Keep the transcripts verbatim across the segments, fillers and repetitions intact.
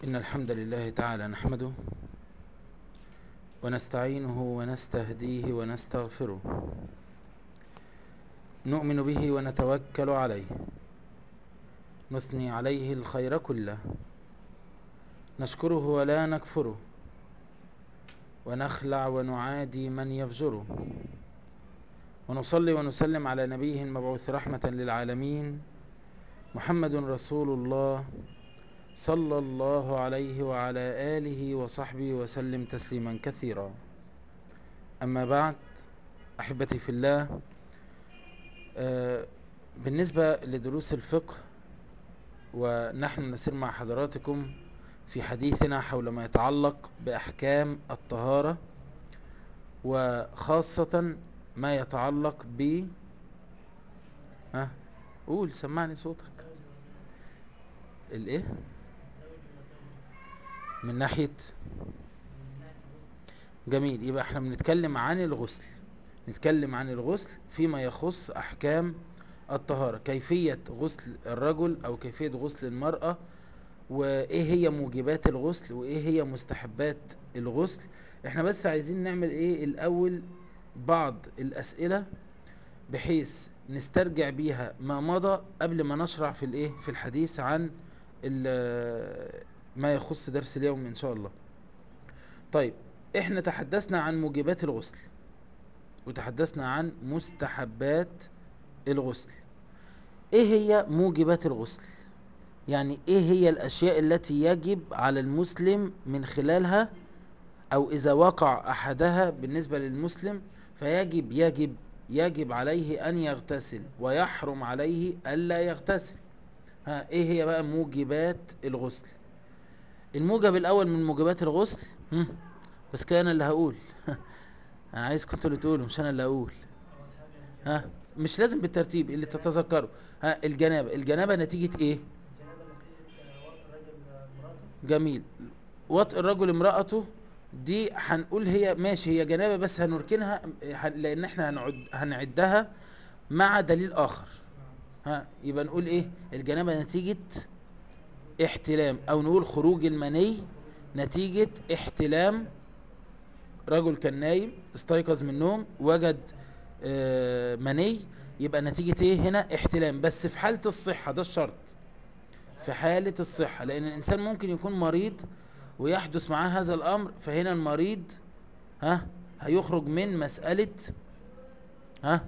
إن الحمد لله تعالى نحمده ونستعينه ونستهديه ونستغفره، نؤمن به ونتوكل عليه، نثني عليه الخير كله، نشكره ولا نكفره، ونخلع ونعادي من يفجره، ونصلي ونسلم على نبيه المبعوث رحمة للعالمين محمد رسول الله صلى الله عليه وعلى آله وصحبه وسلم تسليما كثيرا. أما بعد، أحبتي في الله، آه بالنسبة لدروس الفقه، ونحن نسير مع حضراتكم في حديثنا حول ما يتعلق بأحكام الطهارة، وخاصة ما يتعلق ب ها قول سمعني صوتك. الايه؟ من ناحية جميل. يبقى احنا بنتكلم عن الغسل، نتكلم عن الغسل فيما يخص أحكام الطهارة، كيفية غسل الرجل أو كيفية غسل المرأة، وإيه هي موجبات الغسل وإيه هي مستحبات الغسل. احنا بس عايزين نعمل إيه الأول بعض الأسئلة بحيث نسترجع بيها ما مضى قبل ما نشرع في الإيه في الحديث عن ما يخص درس اليوم إن شاء الله. طيب، احنا تحدثنا عن موجبات الغسل وتحدثنا عن مستحبات الغسل. ايه هي موجبات الغسل؟ يعني ايه هي الاشياء التي يجب على المسلم من خلالها، او اذا وقع احدها بالنسبة للمسلم فيجب يجب يجب عليه ان يغتسل ويحرم عليه الا يغتسل. ها، ايه هي بقى موجبات الغسل؟ الموجب الاول من موجبات الغسل، هم، بس كده انا اللي هقول. انا عايزكم انتوا اللي تقولوا مش انا اللي هقول. ها، مش لازم بالترتيب اللي تتذكره. ها، الجنابة الجنابة نتيجة ايه؟ جميل. وطء الرجل امرأته دي هنقول هي ماشي، هي جنابة بس هنركنها لان احنا هنعد هنعدها مع دليل اخر. ها، يبقى نقول ايه؟ الجنابة نتيجة احتلام، او نقول خروج المني نتيجة احتلام. رجل كان نايم استيقظ من النوم وجد آه مني، يبقى نتيجة ايه هنا؟ احتلام، بس في حالة الصحة، ده الشرط، في حالة الصحة، لان الانسان ممكن يكون مريض ويحدث معاه هذا الامر، فهنا المريض ها هيخرج من مسألة ها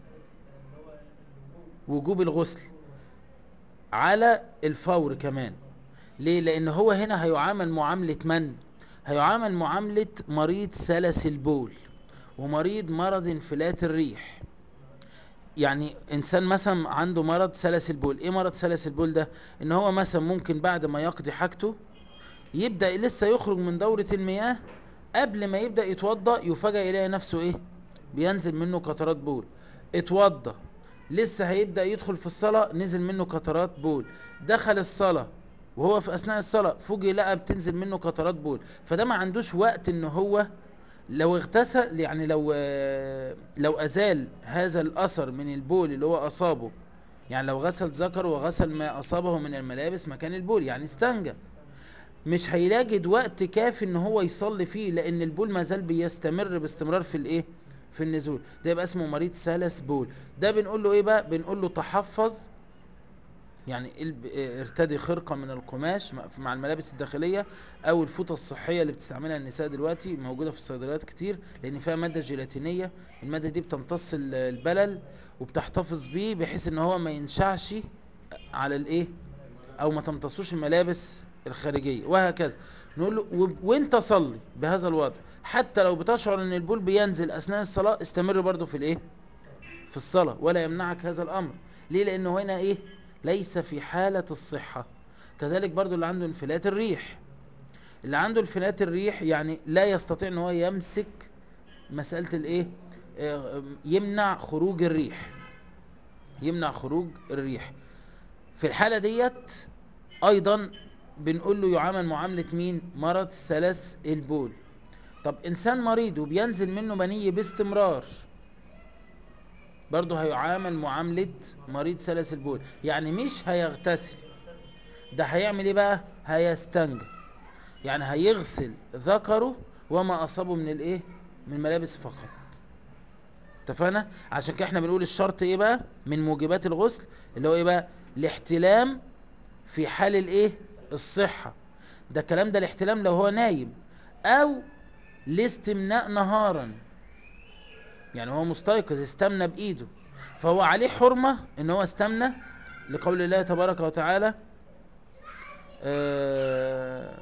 وجوب الغسل على الفور كمان. ليه؟ لان هو هنا هيعامل معاملة من؟ هيعامل معاملة مريض سلس البول ومريض مرض انفلات الريح. يعني انسان مثلا عنده مرض سلس البول. ايه مرض سلس البول ده؟ ان هو مثلا ممكن بعد ما يقضي حاجته يبدأ لسه يخرج من دورة المياه، قبل ما يبدأ يتوضأ يفاجأ يلاقي نفسه ايه؟ بينزل منه قطرات بول. اتوضأ لسه هيبدأ يدخل في الصلاة نزل منه قطرات بول. دخل الصلاة وهو في أثناء الصلاة فوجئ لقى بتنزل منه قطرات بول. فده ما عندوش وقت ان هو لو اغتسل، يعني لو لو أزال هذا الأثر من البول اللي هو أصابه، يعني لو غسل ذكره وغسل ما أصابه من الملابس مكان البول، يعني استنجى، مش هيلاقي وقت كافي ان هو يصلي فيه، لان البول ما زال بيستمر باستمرار في الايه في النزول. ده يبقى اسمه مريض سلس بول. ده بنقول له ايه بقى؟ بنقول له تحفظ، يعني الب- ارتدي خرقة من القماش مع الملابس الداخلية، او الفوطة الصحية اللي بتستعملها النساء دلوقتي موجودة في الصيدليات كتير، لان فيها مادة جيلاتينية. المادة دي بتمتص ال- البلل وبتحتفظ بيه بحيث ان هو ما ينشعش على الايه، او ما تمتصوش الملابس الخارجية، وهكذا. نقول له و- وانت صلي بهذا الوضع، حتى لو بتشعر ان البول بينزل اثناء الصلاة استمر برضو في الايه في الصلاة، ولا يمنعك هذا الامر. ليه؟ لانه هنا ايه؟ ليس في حالة الصحة. كذلك برضو اللي عنده انفلات الريح، اللي عنده انفلات الريح يعني لا يستطيع ان هو يمسك مسألة الايه، آه، يمنع خروج الريح، يمنع خروج الريح. في الحالة ديت ايضا بنقول له يعامل معاملة مين؟ مرض سلس البول. طب انسان مريض وبينزل منه مني باستمرار، برضه هيعامل معاملة مريض سلس البول، يعني مش هيغتسل، ده هيعمل ايه بقى؟ هيستنجى. يعني هيغسل ذكره وما اصابه من الايه، من الملابس فقط. اتفقنا؟ عشان كده احنا بنقول الشرط ايه بقى من موجبات الغسل، اللي هو ايه بقى؟ الاحتلام في حال الايه، الصحة. ده الكلام ده الاحتلام لو هو نايم، او الاستمناء نهارا، يعني هو مستيقظ استمنى بايده، فهو عليه حرمة ان هو استمنى، لقول الله تبارك وتعالى آه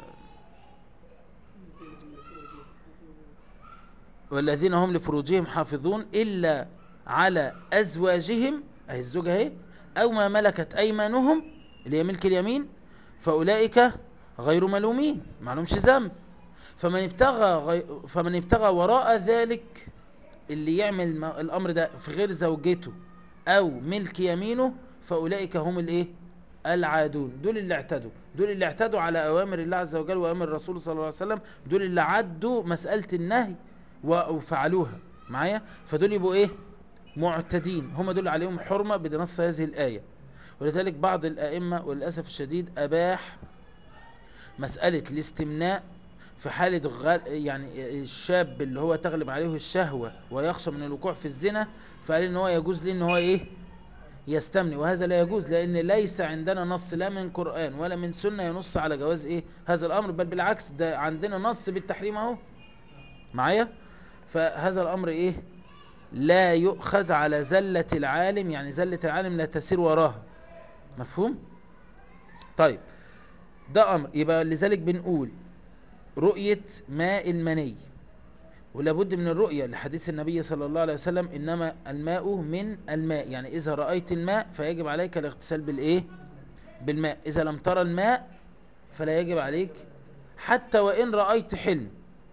والذين هم لفروجهم حافظون إلا على أزواجهم، أهي الزوجة اهي، أو ما ملكت أيمانهم اللي هي ملك اليمين، فأولئك غير ملومين، ما لهمش ذنب. فمن ابتغى غي... فمن ابتغى وراء ذلك، اللي يعمل الأمر ده في غير زوجته أو ملك يمينه، فأولئك هم الإيه، العادون. دول اللي اعتدوا، دول اللي اعتدوا على أوامر الله عز وجل وأوامر الرسول صلى الله عليه وسلم، دول اللي عدوا مسألة النهي وفعلوها معايا، فدول يبقوا إيه، معتدين، هم دول عليهم حرمة بنص هذه الآية. ولذلك بعض الأئمة وللأسف الشديد أباح مسألة الاستمناء في حالة غل... يعني الشاب اللي هو تغلب عليه الشهوة ويخشى من الوقوع في الزنا، فقال ان هو يجوز ليه ان هو ايه، يستمني. وهذا لا يجوز، لان ليس عندنا نص لا من قرآن ولا من سنة ينص على جواز ايه هذا الامر، بل بالعكس ده عندنا نص بالتحريم اهو معايا. فهذا الامر ايه، لا يؤخذ على زلة العالم، يعني زلة العالم لا تسير وراها، مفهوم؟ طيب ده امر. يبقى لذلك بنقول رؤية ماء المني، ولابد من الرؤية لحديث النبي صلى الله عليه وسلم إنما الماء من الماء، يعني إذا رأيت الماء فيجب عليك الاغتسال بالإيه، بالماء. إذا لم ترى الماء فلا يجب عليك، حتى وإن رأيت حلم،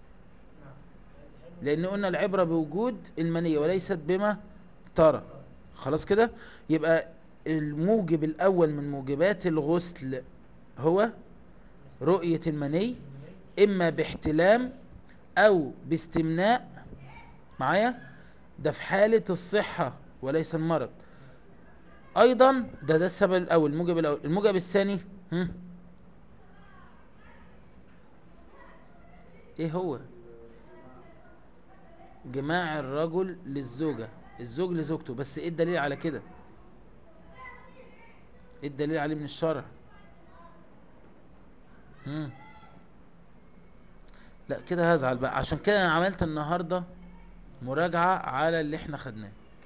لأن قلنا العبرة بوجود المنية وليست بما ترى. خلاص كده؟ يبقى الموجب الأول من موجبات الغسل هو رؤية المني، إما باحتلام أو باستمناء معايا، ده في حالة الصحة وليس المرض. ايضا ده ده السبب الاول، الموجب الاول. الموجب الثاني هم؟ ايه هو؟ جماع الرجل للزوجة، الزوج لزوجته. بس ايه الدليل على كده؟ ايه الدليل عليه من الشرع؟ هم؟ لا كده هزعل بقى، عشان كده انا عملت النهاردة مراجعة على اللي احنا خدناه.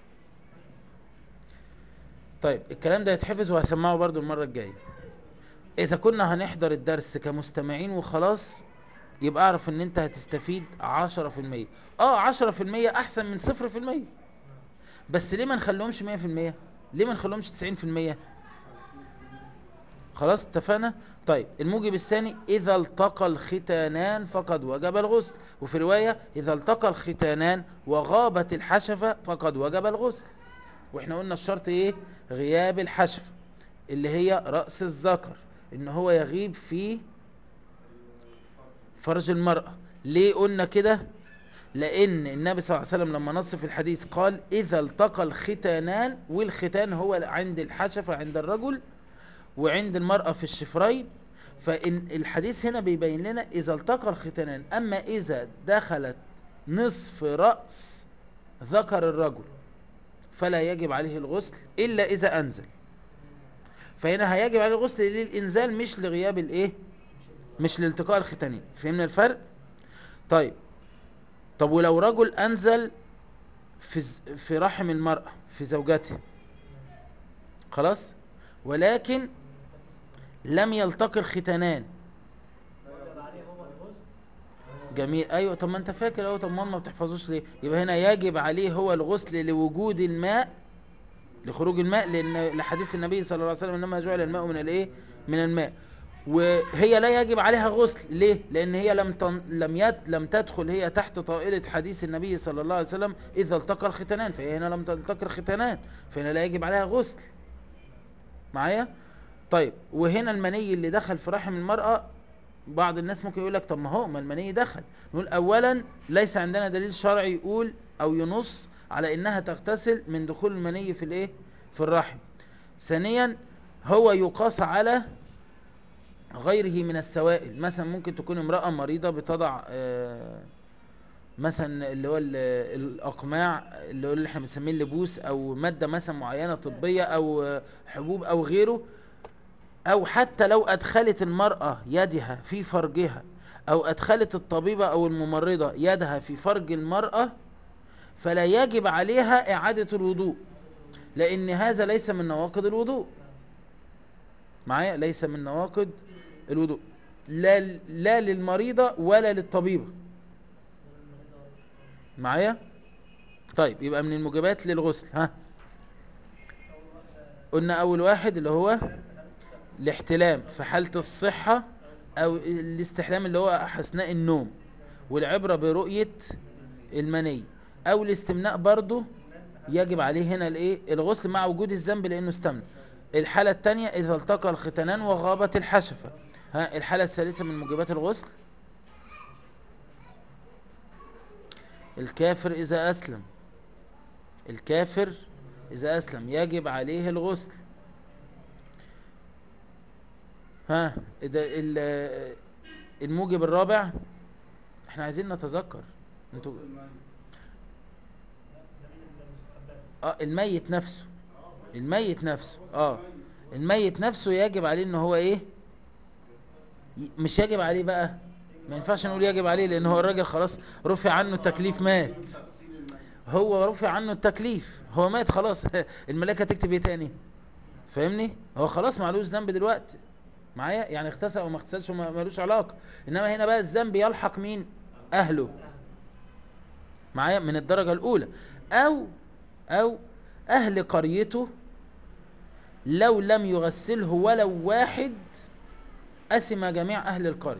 طيب الكلام ده يتحفظ وهسمعه برضو المرة الجاية. اذا كنا هنحضر الدرس كمستمعين وخلاص، يبقى اعرف ان انت هتستفيد عشرة في المية. اه عشرة في المية احسن من صفر في المية، بس ليه ما نخليهمش مية في المية؟ ليه ما نخليهمش تسعين في المية؟ خلاص اتفقنا. طيب الموجب الثاني اذا التقى الختانان فقد وجب الغسل، وفي رواية اذا التقى الختانان وغابت الحشفة فقد وجب الغسل. واحنا قلنا الشرط ايه، غياب الحشفة اللي هي رأس الذكر، ان هو يغيب في فرج المرأة. ليه قلنا كده؟ لان النبي صلى الله عليه وسلم لما نص في الحديث قال اذا التقى الختانان، والختان هو عند الحشفة عند الرجل وعند المرأة في الشفرين. فإن الحديث هنا بيبين لنا إذا التقى الختانان. أما إذا دخلت نصف رأس ذكر الرجل فلا يجب عليه الغسل إلا إذا أنزل. فهنا هيجب عليه الغسل للإنزال مش لغياب الإيه، مش لالتقاء الختانين. فهمنا الفرق؟ طيب طب ولو رجل أنزل في في رحم المرأة في زوجته خلاص، ولكن لم يلتقي الختانان. جميل، ايوه. طب ما انت فاكر اهو، طب ما ما بتحفظوش ليه؟ يبقى هنا يجب عليه هو الغسل لوجود الماء، لخروج الماء، لان لحديث النبي صلى الله عليه وسلم انما جعل الماء من الايه، من الماء. وهي لا يجب عليها غسل ليه؟ لان هي لم تن... لم يت... لم تدخل هي تحت طائله حديث النبي صلى الله عليه وسلم اذا التقى الختانان، فهي هنا لم تلتقي الختانان، فهنا لا يجب عليها غسل معايا. طيب وهنا المني اللي دخل في رحم المرأة، بعض الناس ممكن يقول لك طب ما هو ما المني دخل. نقول اولا ليس عندنا دليل شرعي يقول او ينص على انها تغتسل من دخول المني في الايه، في الرحم. ثانيا هو يقاس على غيره من السوائل. مثلا ممكن تكون امرأة مريضة بتضع آه، مثلا اللي هو ال- الأقماع، اللي هو اللي احنا بنسميه اللبوس، أو مادة مثلا معينة طبية، أو آه، حبوب أو غيره. أو حتى لو أدخلت المرأة يدها في فرجها، أو أدخلت الطبيبة أو الممرضة يدها في فرج المرأة، فلا يجب عليها إعادة الوضوء، لأن هذا ليس من نواقض الوضوء. معايا؟ ليس من نواقض الوضوء، لا لا للمريضة ولا للطبيبة. معايا؟ طيب، يبقى من الموجبات للغسل، ها، قلنا أول واحد اللي هو الاحتلام في حالة الصحة، أو الاستحلام اللي هو أثناء النوم، والعبرة برؤية المني، أو الاستمناء برضو يجب عليه هنا الايه الغسل مع وجود الذنب لأنه استمنى. الحالة الثانية إذا التقى الختانان وغابت الحشفة. ها، الحالة الثالثة من موجبات الغسل الكافر إذا أسلم. الكافر إذا أسلم يجب عليه الغسل. ها، إذا ال- الموجب الرابع احنا عايزين نتذكر. انتوا اه الميت نفسه. الميت نفسه اه الميت نفسه يجب عليه ان هو ايه، ي- مش يجب عليه بقى، ما ينفعش نقول يجب عليه، لان هو الراجل خلاص رفع عنه التكليف، مات. هو رفع عنه التكليف، هو مات خلاص. الملائكة تكتب ايه تاني؟ فاهمني؟ هو خلاص معلوش ذنب دلوقتي. معايا؟ يعني اغتسل او ما اغتسلش ما- ملوش علاقة. انما هنا بقى الذنب يلحق مين؟ اهله. معايا؟ من الدرجة الاولى. او او اهل قريته لو لم يغسله ولو واحد أثم جميع أهل القرية،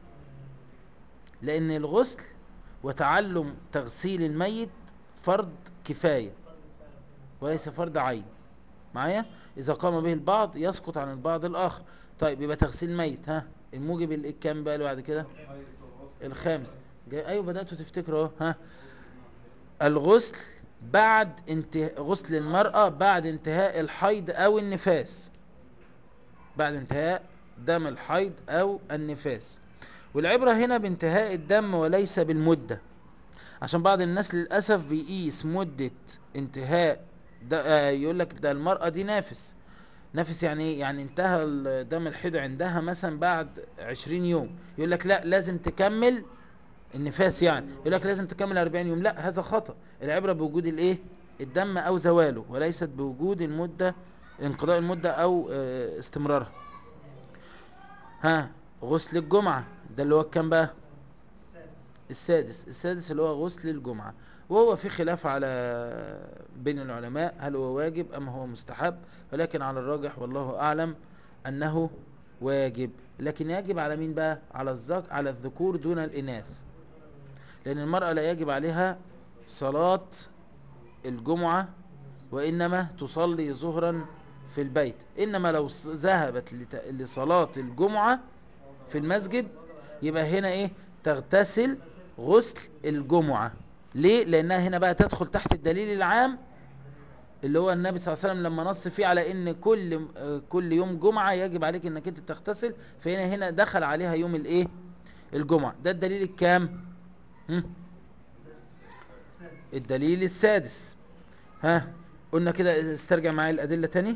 لأن الغسل وتعلم تغسيل الميت فرض كفاية وليس فرض عين. معايا؟ إذا قام به البعض يسقط عن البعض الآخر. طيب، يبقى تغسيل الميت، ها، الموجب الكام بقى اللي بعد كده؟ الخامس. جاي- أيوة، بدأتوا تفتكروا اهو. ها، الغسل بعد انتهاء غسل المرأة بعد انتهاء الحيض أو النفاس. بعد انتهاء دم الحيض أو النفاس. والعبرة هنا بانتهاء الدم وليس بالمدة، عشان بعض الناس للأسف بيقيس مدة انتهاء ده. آه، يقول لك ده المرأة دي نافس. نافس يعني ايه؟ يعني انتهى ال- دم الحيض عندها مثلا بعد عشرين يوم، يقول لك لا لازم تكمل النفاس، يعني يقول لك لازم تكمل أربعين يوم. لا، هذا خطأ. العبرة بوجود الايه الدم او زواله، وليست بوجود المدة، انقضاء المدة او آه، استمرارها. ها، غسل الجمعة ده اللي هو كام بقى؟ السادس. السادس اللي هو غسل الجمعة، وهو في خلاف على بين العلماء هل هو واجب أم هو مستحب، ولكن على الراجح والله أعلم أنه واجب. لكن يجب على مين بقى؟ على الذك على الذكور دون الإناث، لأن المرأة لا يجب عليها صلاة الجمعة، وإنما تصلي ظهرا في البيت. إنما لو ص- ذهبت لت- لصلاة الجمعة في المسجد، يبقى هنا ايه؟ تغتسل غسل الجمعة. ليه؟ لانها هنا بقى تدخل تحت الدليل العام اللي هو النبي صلى الله عليه وسلم لما نص فيه على ان كل آه، كل يوم جمعة يجب عليك انك انت تغتسل. فهنا هنا دخل عليها يوم الايه الجمعة. ده الدليل الكام؟ هم؟ الدليل السادس. ها، قلنا كده، استرجع معايا الادلة تاني.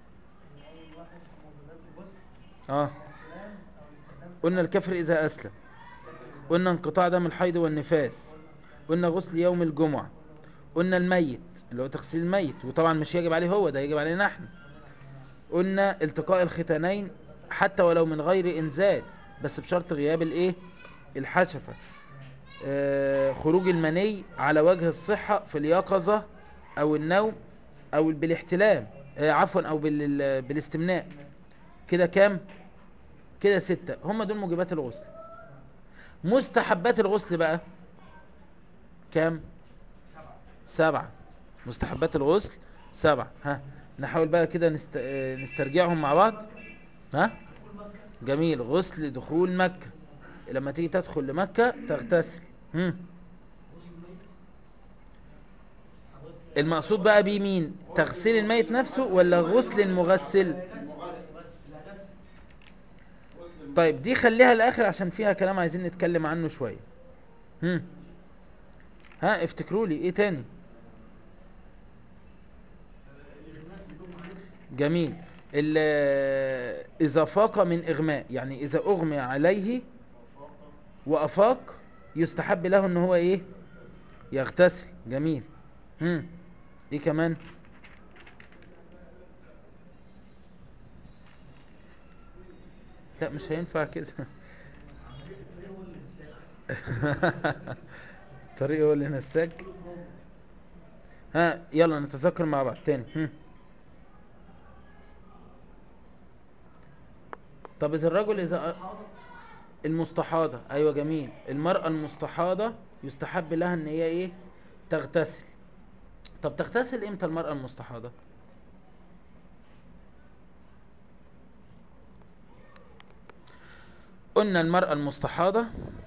اه، قلنا الكفر اذا اسلم، قلنا انقطاع دم الحيض والنفاس، قلنا غسل يوم الجمعة، قلنا الميت اللي هو تغسيل الميت، وطبعا مش يجب عليه هو، ده يجب علينا احنا. قلنا التقاء الختانين حتى ولو من غير انزال، بس بشرط غياب الايه الحشفة. آه خروج المني على وجه الصحة في اليقظة او النوم او بالاحتلام، آه عفوا او بال... بالاستمناء. كده كام؟ كده ستة. هم دول موجبات الغسل. مستحبات الغسل بقى كام؟ سبعة. مستحبات الغسل سبعة. ها، نحاول بقى كده نست... آه، نسترجعهم مع بعض. ها، جميل. غسل دخول مكة، لما تيجي تدخل لمكة تغتسل. هم. المقصود بقى بيه مين؟ تغسيل الميت نفسه ولا غسل المغسل؟ طيب دي خليها الاخر عشان فيها كلام عايزين نتكلم عنه شوية. هم. ها افتكروا لي ايه تاني؟ جميل. ال- اذا فاق من اغماء، يعني اذا اغمي عليه وافاق يستحب له ان هو ايه؟ يغتسل. جميل. هم. ايه كمان؟ لا مش هينفع كده. طريقه هو اللي نساك. ها يلا نتذكر مع بعض تاني. هم. طب اذا الرجل اذا المستحاضة، ايوه جميل، المرأة المستحاضة يستحب لها ان هي ايه؟ تغتسل. طب تغتسل امتى المرأة المستحاضة؟ قلنا المرأة المستحاضة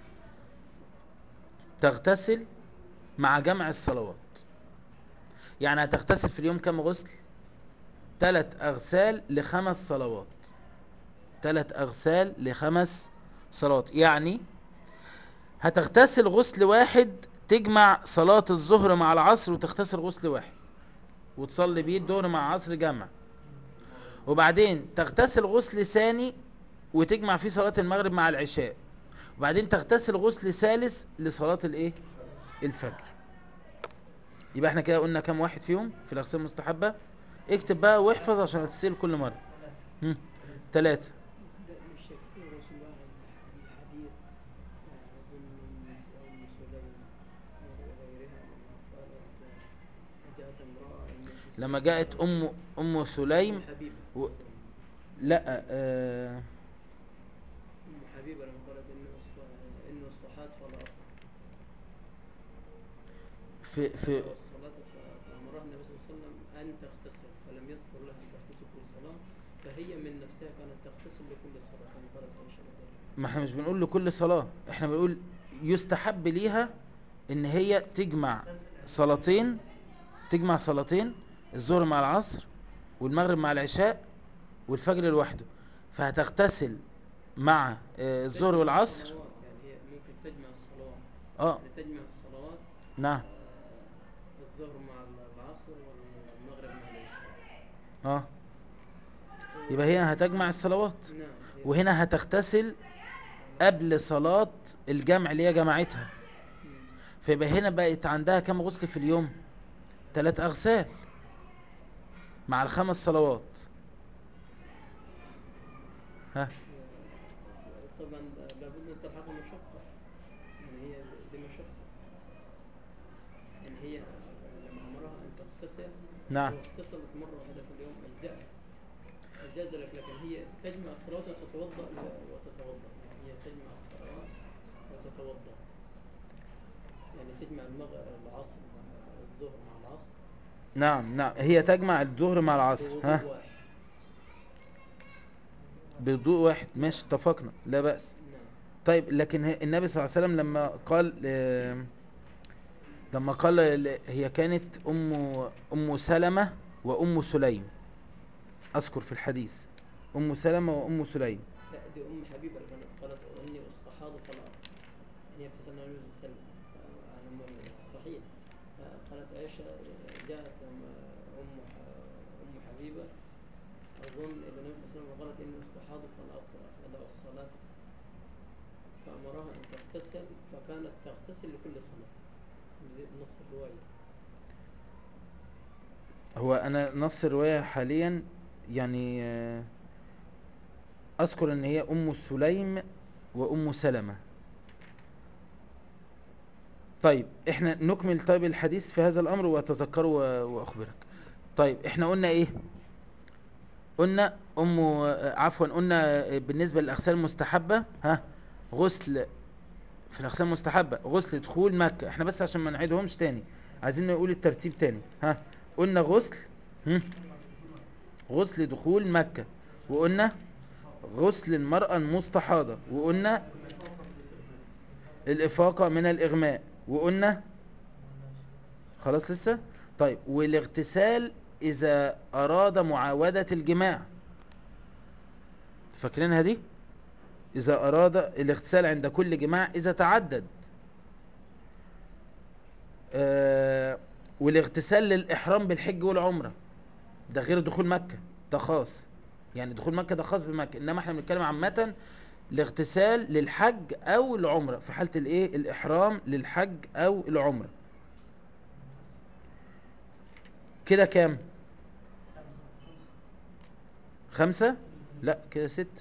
تغتسل مع جمع الصلوات. يعني هتغتسل في اليوم كم غسل؟ ثلاث اغسال لخمس صلوات. ثلاث اغسال لخمس صلوات، يعني هتغتسل غسل واحد تجمع صلاة الظهر مع العصر، وتغتسل غسل واحد وتصلي بيه الظهر مع العصر جمع. وبعدين تغتسل غسل ثاني وتجمع فيه صلاة المغرب مع العشاء. وبعدين تغتسل غسل ثالث لصلاة الايه؟ الفجر. يبقى احنا كده قلنا كام واحد فيهم في الاغسال المستحبة؟ اكتب بقى واحفظ عشان هتسأل كل مرة. هم. ثلاثة. ده مش في رسول واحد الحديث أظن أم أم سليم وغيرها لما قالت جاءت امرأة النبي صلى الله لما عليه جاءت وسلم. ام ام أم سليم حبيبة و... أظن. لا آه... أم حبيبة لما قالت إنه أصط- إنه اصطحات فلا أطهر في في فدعا الصلاة ف- فأمرها النبي صلى الله عليه وسلم أن تغتسل فلم يذكر لها أن تغتسل كل صلاة. فهي من نفسها كانت تغتسل لكل صلاة كما قالت عائشة رضي الله عنها. ما احنا مش بنقول لكل صلاة، احنا بنقول يستحب ليها ان هي تجمع صلاتين، تجمع صلاتين الظهر مع العصر والمغرب مع العشاء والفجر لوحده. فهتغتسل مع آه، الظهر تجمع والعصر. الصلوات يعني هي ممكن تجمع الصلوات. اه يعني تجمع الصلوات نعم. آه، الظهر مع العصر والمغرب مع العشاء. اه يبقى هي و- هتجمع الصلوات، نعم هي وهنا هتغتسل قبل صلاة الجمع اللي هي جمعتها. مم. فيبقى هنا بقت عندها كم غسل في اليوم؟ ثلاث أغسال مع الخمس صلوات. ها و- طبعا لابد أن تلحقها مشقة. يعني هي دي مشقة. يعني هي لما أمرها أن تغتسل نعم. لو اغتسلت مرة واحدة في اليوم أجزأها أجاز لك. لكن هي تجمع الصلوات وتتوضأ ل- وتتوضأ يعني هي تجمع الصلوات وتتوضأ. يعني تجمع المغ... العصر مع الظهر مع العصر نعم نعم هي تجمع الظهر مع العصر. بوضوء ها واحد. بوضوء واحد، نعم. ماشي اتفقنا لا بأس. نعم. طيب لكن هي- النبي صلى الله عليه وسلم لما قال آه، لما قال ل- هي كانت أم أم سلمة وأم سليم، أذكر في الحديث أم سلمة وأم سليم. لا دي أم حبيبة اللي كانت قالت إني أستحاض فلا أطهر. يعني هي بتسأل النبي صلى الله عليه وسلم عن أم الصحيح. فقالت عائشة جاءت أم أم ح- أم حبيبة أظن إلى النبي صلى الله عليه وسلم وقالت إني أستحاض فلا أطهر أفأدع الصلاة. فأمرها أن تغتسل فكانت تغتسل لكل صلاة. دي نص الرواية. هو أنا نص الرواية حاليا يعني آه، أذكر إن هي أم سليم وأم سلمة. طيب احنا نكمل طيب الحديث في هذا الأمر وأتذكره و- وأخبرك. طيب احنا قلنا ايه؟ قلنا ام عفوا قلنا بالنسبه للاغسال المستحبه، ها غسل في الاغسال المستحبه غسل دخول مكه. احنا بس عشان ما نعيدهمش تاني عايزين نقول الترتيب تاني. ها قلنا غسل هم؟ غسل دخول مكه، وقلنا غسل المرأة المستحاضة، وقلنا الإفاقة من الإغماء، وقلنا خلاص لسه. طيب والاغتسال إذا أراد معاودة الجماع، فاكرينها دي؟ إذا أراد الاغتسال عند كل جماع إذا تعدد. آه والاغتسال للإحرام بالحج والعمرة ده غير دخول مكة، ده خاص. يعني دخول مكة ده خاص بمكة، إنما احنا بنتكلم عامة الاغتسال للحج أو العمرة في حالة الإيه الإحرام للحج أو العمرة. كده كام؟ خمسة؟ لا كده ستة.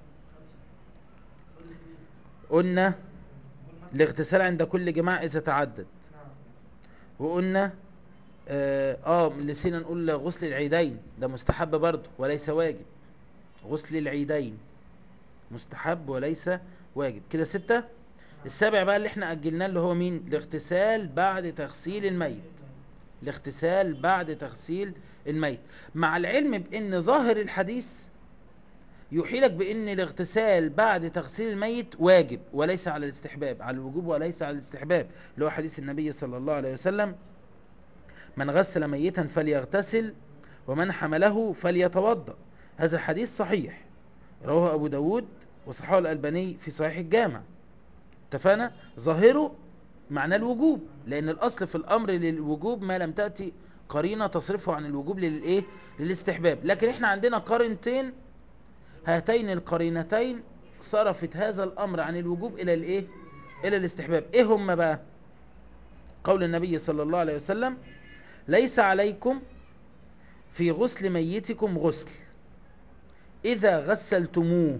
قلنا الاغتسال عند كل جماع إذا تعدد، وقلنا اه, آه نسينا نقول غسل العيدين ده مستحب برضه وليس واجب. غسل العيدين مستحب وليس واجب. كده ستة. السابع بقى اللي احنا أجلناه اللي هو مين؟ الاغتسال بعد تغسيل الميت. الاغتسال بعد تغسيل الميت، مع العلم بأن ظاهر الحديث يوحيلك بأن الاغتسال بعد تغسيل الميت واجب وليس على الاستحباب، على الوجوب وليس على الاستحباب، اللي هو حديث النبي صلى الله عليه وسلم: من غسل ميتا فليغتسل ومن حمله فليتوضأ. هذا الحديث صحيح، رواه أبو داود وصححه الألباني في صحيح الجامع. اتفقنا؟ ظاهره معنى الوجوب، لأن الأصل في الأمر للوجوب ما لم تأتي قرينة تصرفه عن الوجوب للإيه؟ للاستحباب. لكن احنا عندنا قرينتين، هاتين القرينتين صرفت هذا الأمر عن الوجوب إلى الإيه؟ إلى الاستحباب. إيه هم بقى؟ قول النبي صلى الله عليه وسلم: ليس عليكم في غسل ميتكم غسل إذا غسلتموه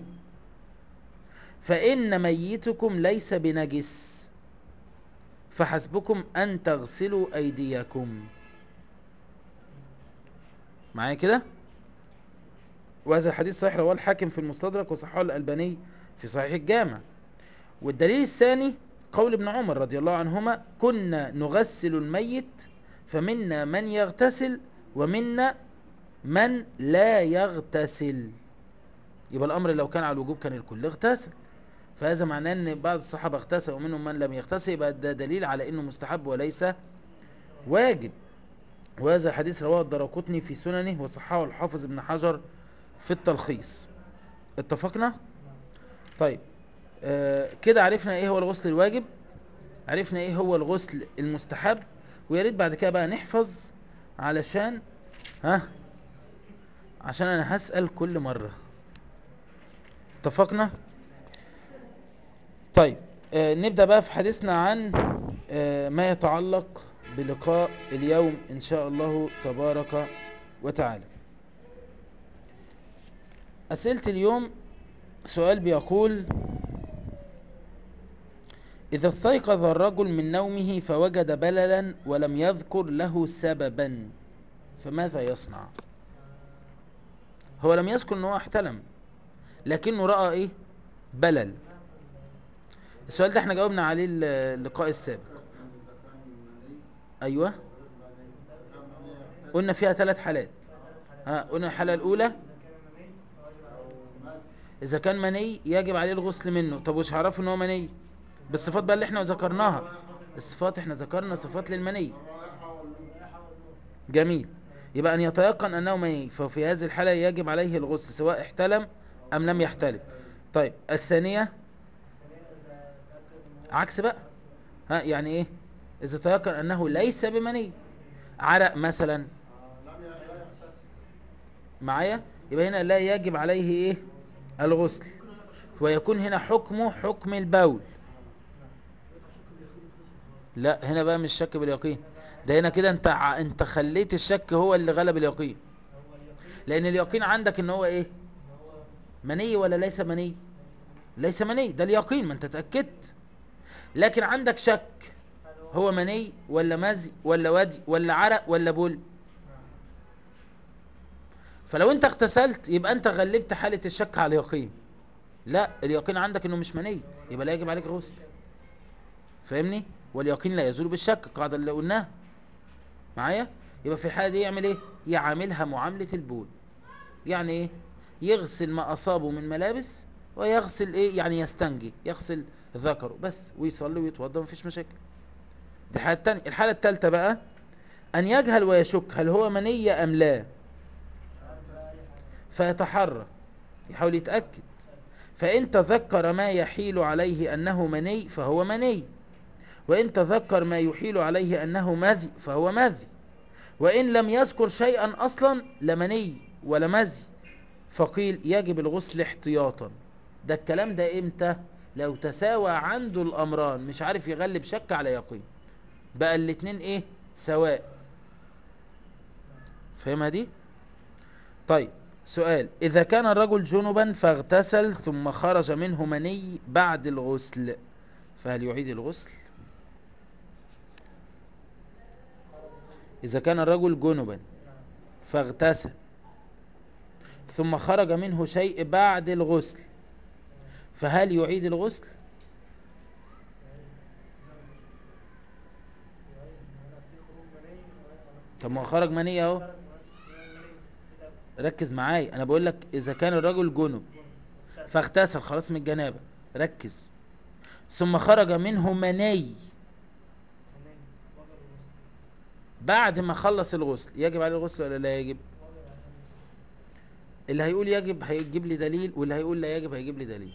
فإن ميتكم ليس بنجس فحسبكم أن تغسلوا أيديكم. معايا كده؟ وهذا الحديث صحيح، رواه الحاكم في المستدرك وصححه الألباني في صحيح الجامع. والدليل الثاني قول ابن عمر رضي الله عنهما: كنا نغسل الميت فمنا من يغتسل ومنا من لا يغتسل. يبقى الأمر لو كان على الوجوب كان الكل اغتسل، فهذا معناه ان بعض الصحابة اغتسل ومنهم من لم يغتسل، يبقى ده دليل على انه مستحب وليس واجب. وهذا الحديث رواه الدارقطني في سننه وصححه الحافظ ابن حجر في التلخيص. اتفقنا؟ طيب آه كده عرفنا ايه هو الغسل الواجب، عرفنا ايه هو الغسل المستحب، ويا ريت بعد كده بقى نحفظ علشان ها عشان انا هسأل كل مرة. اتفقنا؟ طيب آه نبدأ بقى في حديثنا عن آه ما يتعلق بلقاء اليوم إن شاء الله تبارك وتعالى. أسئلة اليوم سؤال بيقول: إذا استيقظ الرجل من نومه فوجد بللا ولم يذكر له سببا فماذا يصنع؟ هو لم يذكر أنه احتلم لكنه رأى إيه؟ بلل. السؤال ده احنا جاوبنا عليه اللقاء السابق. أيوة قلنا فيها ثلاث حالات. ها قلنا الحالة الأولى إذا كان مني يجب عليه الغسل منه. طب وش هعرفه ان هو مني؟ بالصفات بقى اللي احنا ذكرناها. الصفات احنا ذكرنا صفات للمني. جميل. يبقى ان يتيقن انه مني ففي هذه الحالة يجب عليه الغسل سواء احتلم ام لم يحتلم. طيب الثانية عكس بقى. ها يعني ايه؟ اذا تيقن انه ليس بمني، عرق مثلا معايا، يبقى هنا لا يجب عليه ايه؟ الغسل، ويكون هنا حكمه حكم البول. لا هنا بقى مش شك باليقين، ده هنا كده انت ع- انت خليت الشك هو اللي غلب اليقين. لان اليقين عندك ان هو ايه؟ مني ولا ليس مني؟ ليس مني، ده اليقين ما انت اتأكدت. لكن عندك شك هو مني ولا مزي ولا ودي ولا عرق ولا بول. فلو انت اغتسلت يبقى انت غلبت حالة الشك على اليقين. لا اليقين عندك انه مش مني، يبقى لا يجب عليك غسل. فاهمني؟ واليقين لا يزول بالشك، القاعدة اللي قلناها معايا. يبقى في الحالة دي يعمل ايه؟ يعاملها معاملة البول. يعني ايه؟ يغسل ما اصابه من ملابس ويغسل ايه؟ يعني يستنجي، يغسل ذكره بس ويصلي ويتوضا مفيش مشاكل. دي الحالة التانية. الحالة التالتة بقى ان يجهل ويشك هل هو مني ام لا، فيتحرى يحاول يتأكد، فإن تذكر ما يحيل عليه أنه مني فهو مني، وإن تذكر ما يحيل عليه أنه مذي فهو مذي، وإن لم يذكر شيئا أصلا لمني ولا مذي، فقيل يجب الغسل احتياطا. ده الكلام ده امتى؟ لو تساوى عنده الأمران، مش عارف يغلب شك على يقين، بقى الاتنين ايه سواء. فهمها دي؟ طيب سؤال: إذا كان الرجل جنبا فاغتسل ثم خرج منه مني بعد الغسل، فهل يعيد الغسل؟ إذا كان الرجل جنبا فاغتسل ثم خرج منه شيء بعد الغسل، فهل يعيد الغسل؟ طب ما هو خرج مني اهو. ركز معايا، انا بقول لك اذا كان الرجل جنب فاغتسل خلاص من الجنابه، ركز، ثم خرج منه مني بعد ما خلص الغسل، يجب عليه الغسل ولا لا يجب؟ اللي هيقول يجب هيجيب لي دليل، واللي هيقول لا يجب هيجيب لي دليل.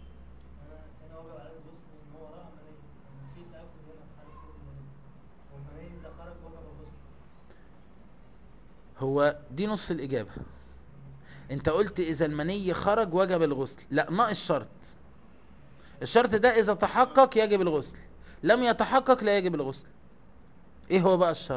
هو دي نص الإجابة. انت قلت إذا المني خرج وجب الغسل، لا ناقص شرط. الشرط ده إذا تحقق يجب الغسل، لم يتحقق لا يجب الغسل. ايه هو بقى الشرط؟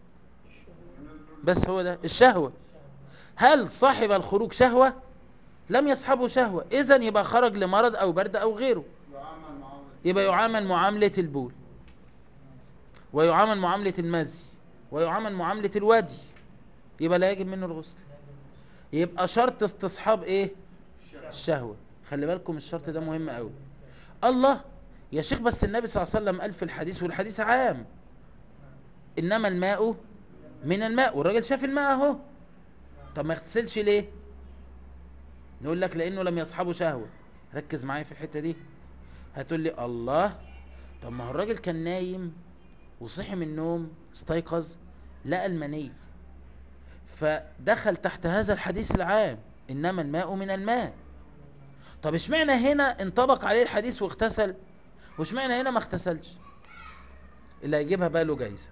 بس هو ده الشهوة. هل صاحب الخروج شهوة؟ لم يصحبه شهوة، إذن يبقى خرج لمرض أو برد أو غيره، يبقى يعامل معاملة البول، ويعامل معاملة المزي، ويعامل معاملة الودي، يبقى لا يجب منه الغسل. يبقى شرط استصحاب ايه؟ الشهوة. خلي بالكم الشرط ده مهم قوي. الله يا شيخ، بس النبي صلى الله عليه وسلم قال في الحديث، والحديث عام، انما الماء من الماء، والراجل شاف الماء اهو، طب ما يغتسلش ليه؟ نقول لك لانه لم يصحبه شهوة. ركز معايا في الحتة دي. هتقول لي الله، طب ما هو الراجل كان نايم وصحي من النوم استيقظ لقى المني، فدخل تحت هذا الحديث العام انما الماء من الماء. طب اشمعنى هنا انطبق عليه الحديث واغتسل، واشمعنى هنا ما اغتسلش؟ اللي هيجيبها بقى له جايزه.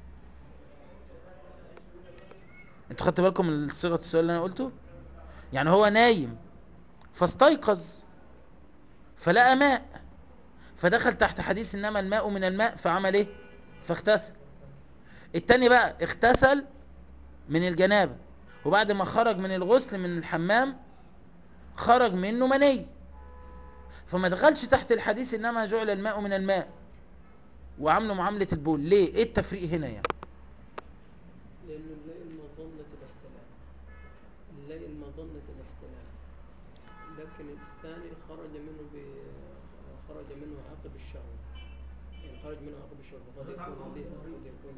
انتوا خدتوا بالكم من صيغه السؤال اللي انا قلته؟ يعني هو نايم فاستيقظ فلقى ماء، فدخل تحت حديث انما الماء من الماء، فعمل ايه؟ فاغتسل. التاني بقى اغتسل من الجنابه، وبعد ما خرج من الغسل من الحمام خرج منه مني، فما دخلش تحت الحديث انما جعل الماء من الماء وعامله معامله البول. ليه؟ ايه التفريق هنا يعني؟ لأنه نلاقي مظنة الاحتلال، نلاقي مظنة الاحتلال، لكن الثاني خرج منه ب... خرج منه عقب الشهوة، يعني خرج منه عقب الشهوة، فقد يكون ليه قد يكون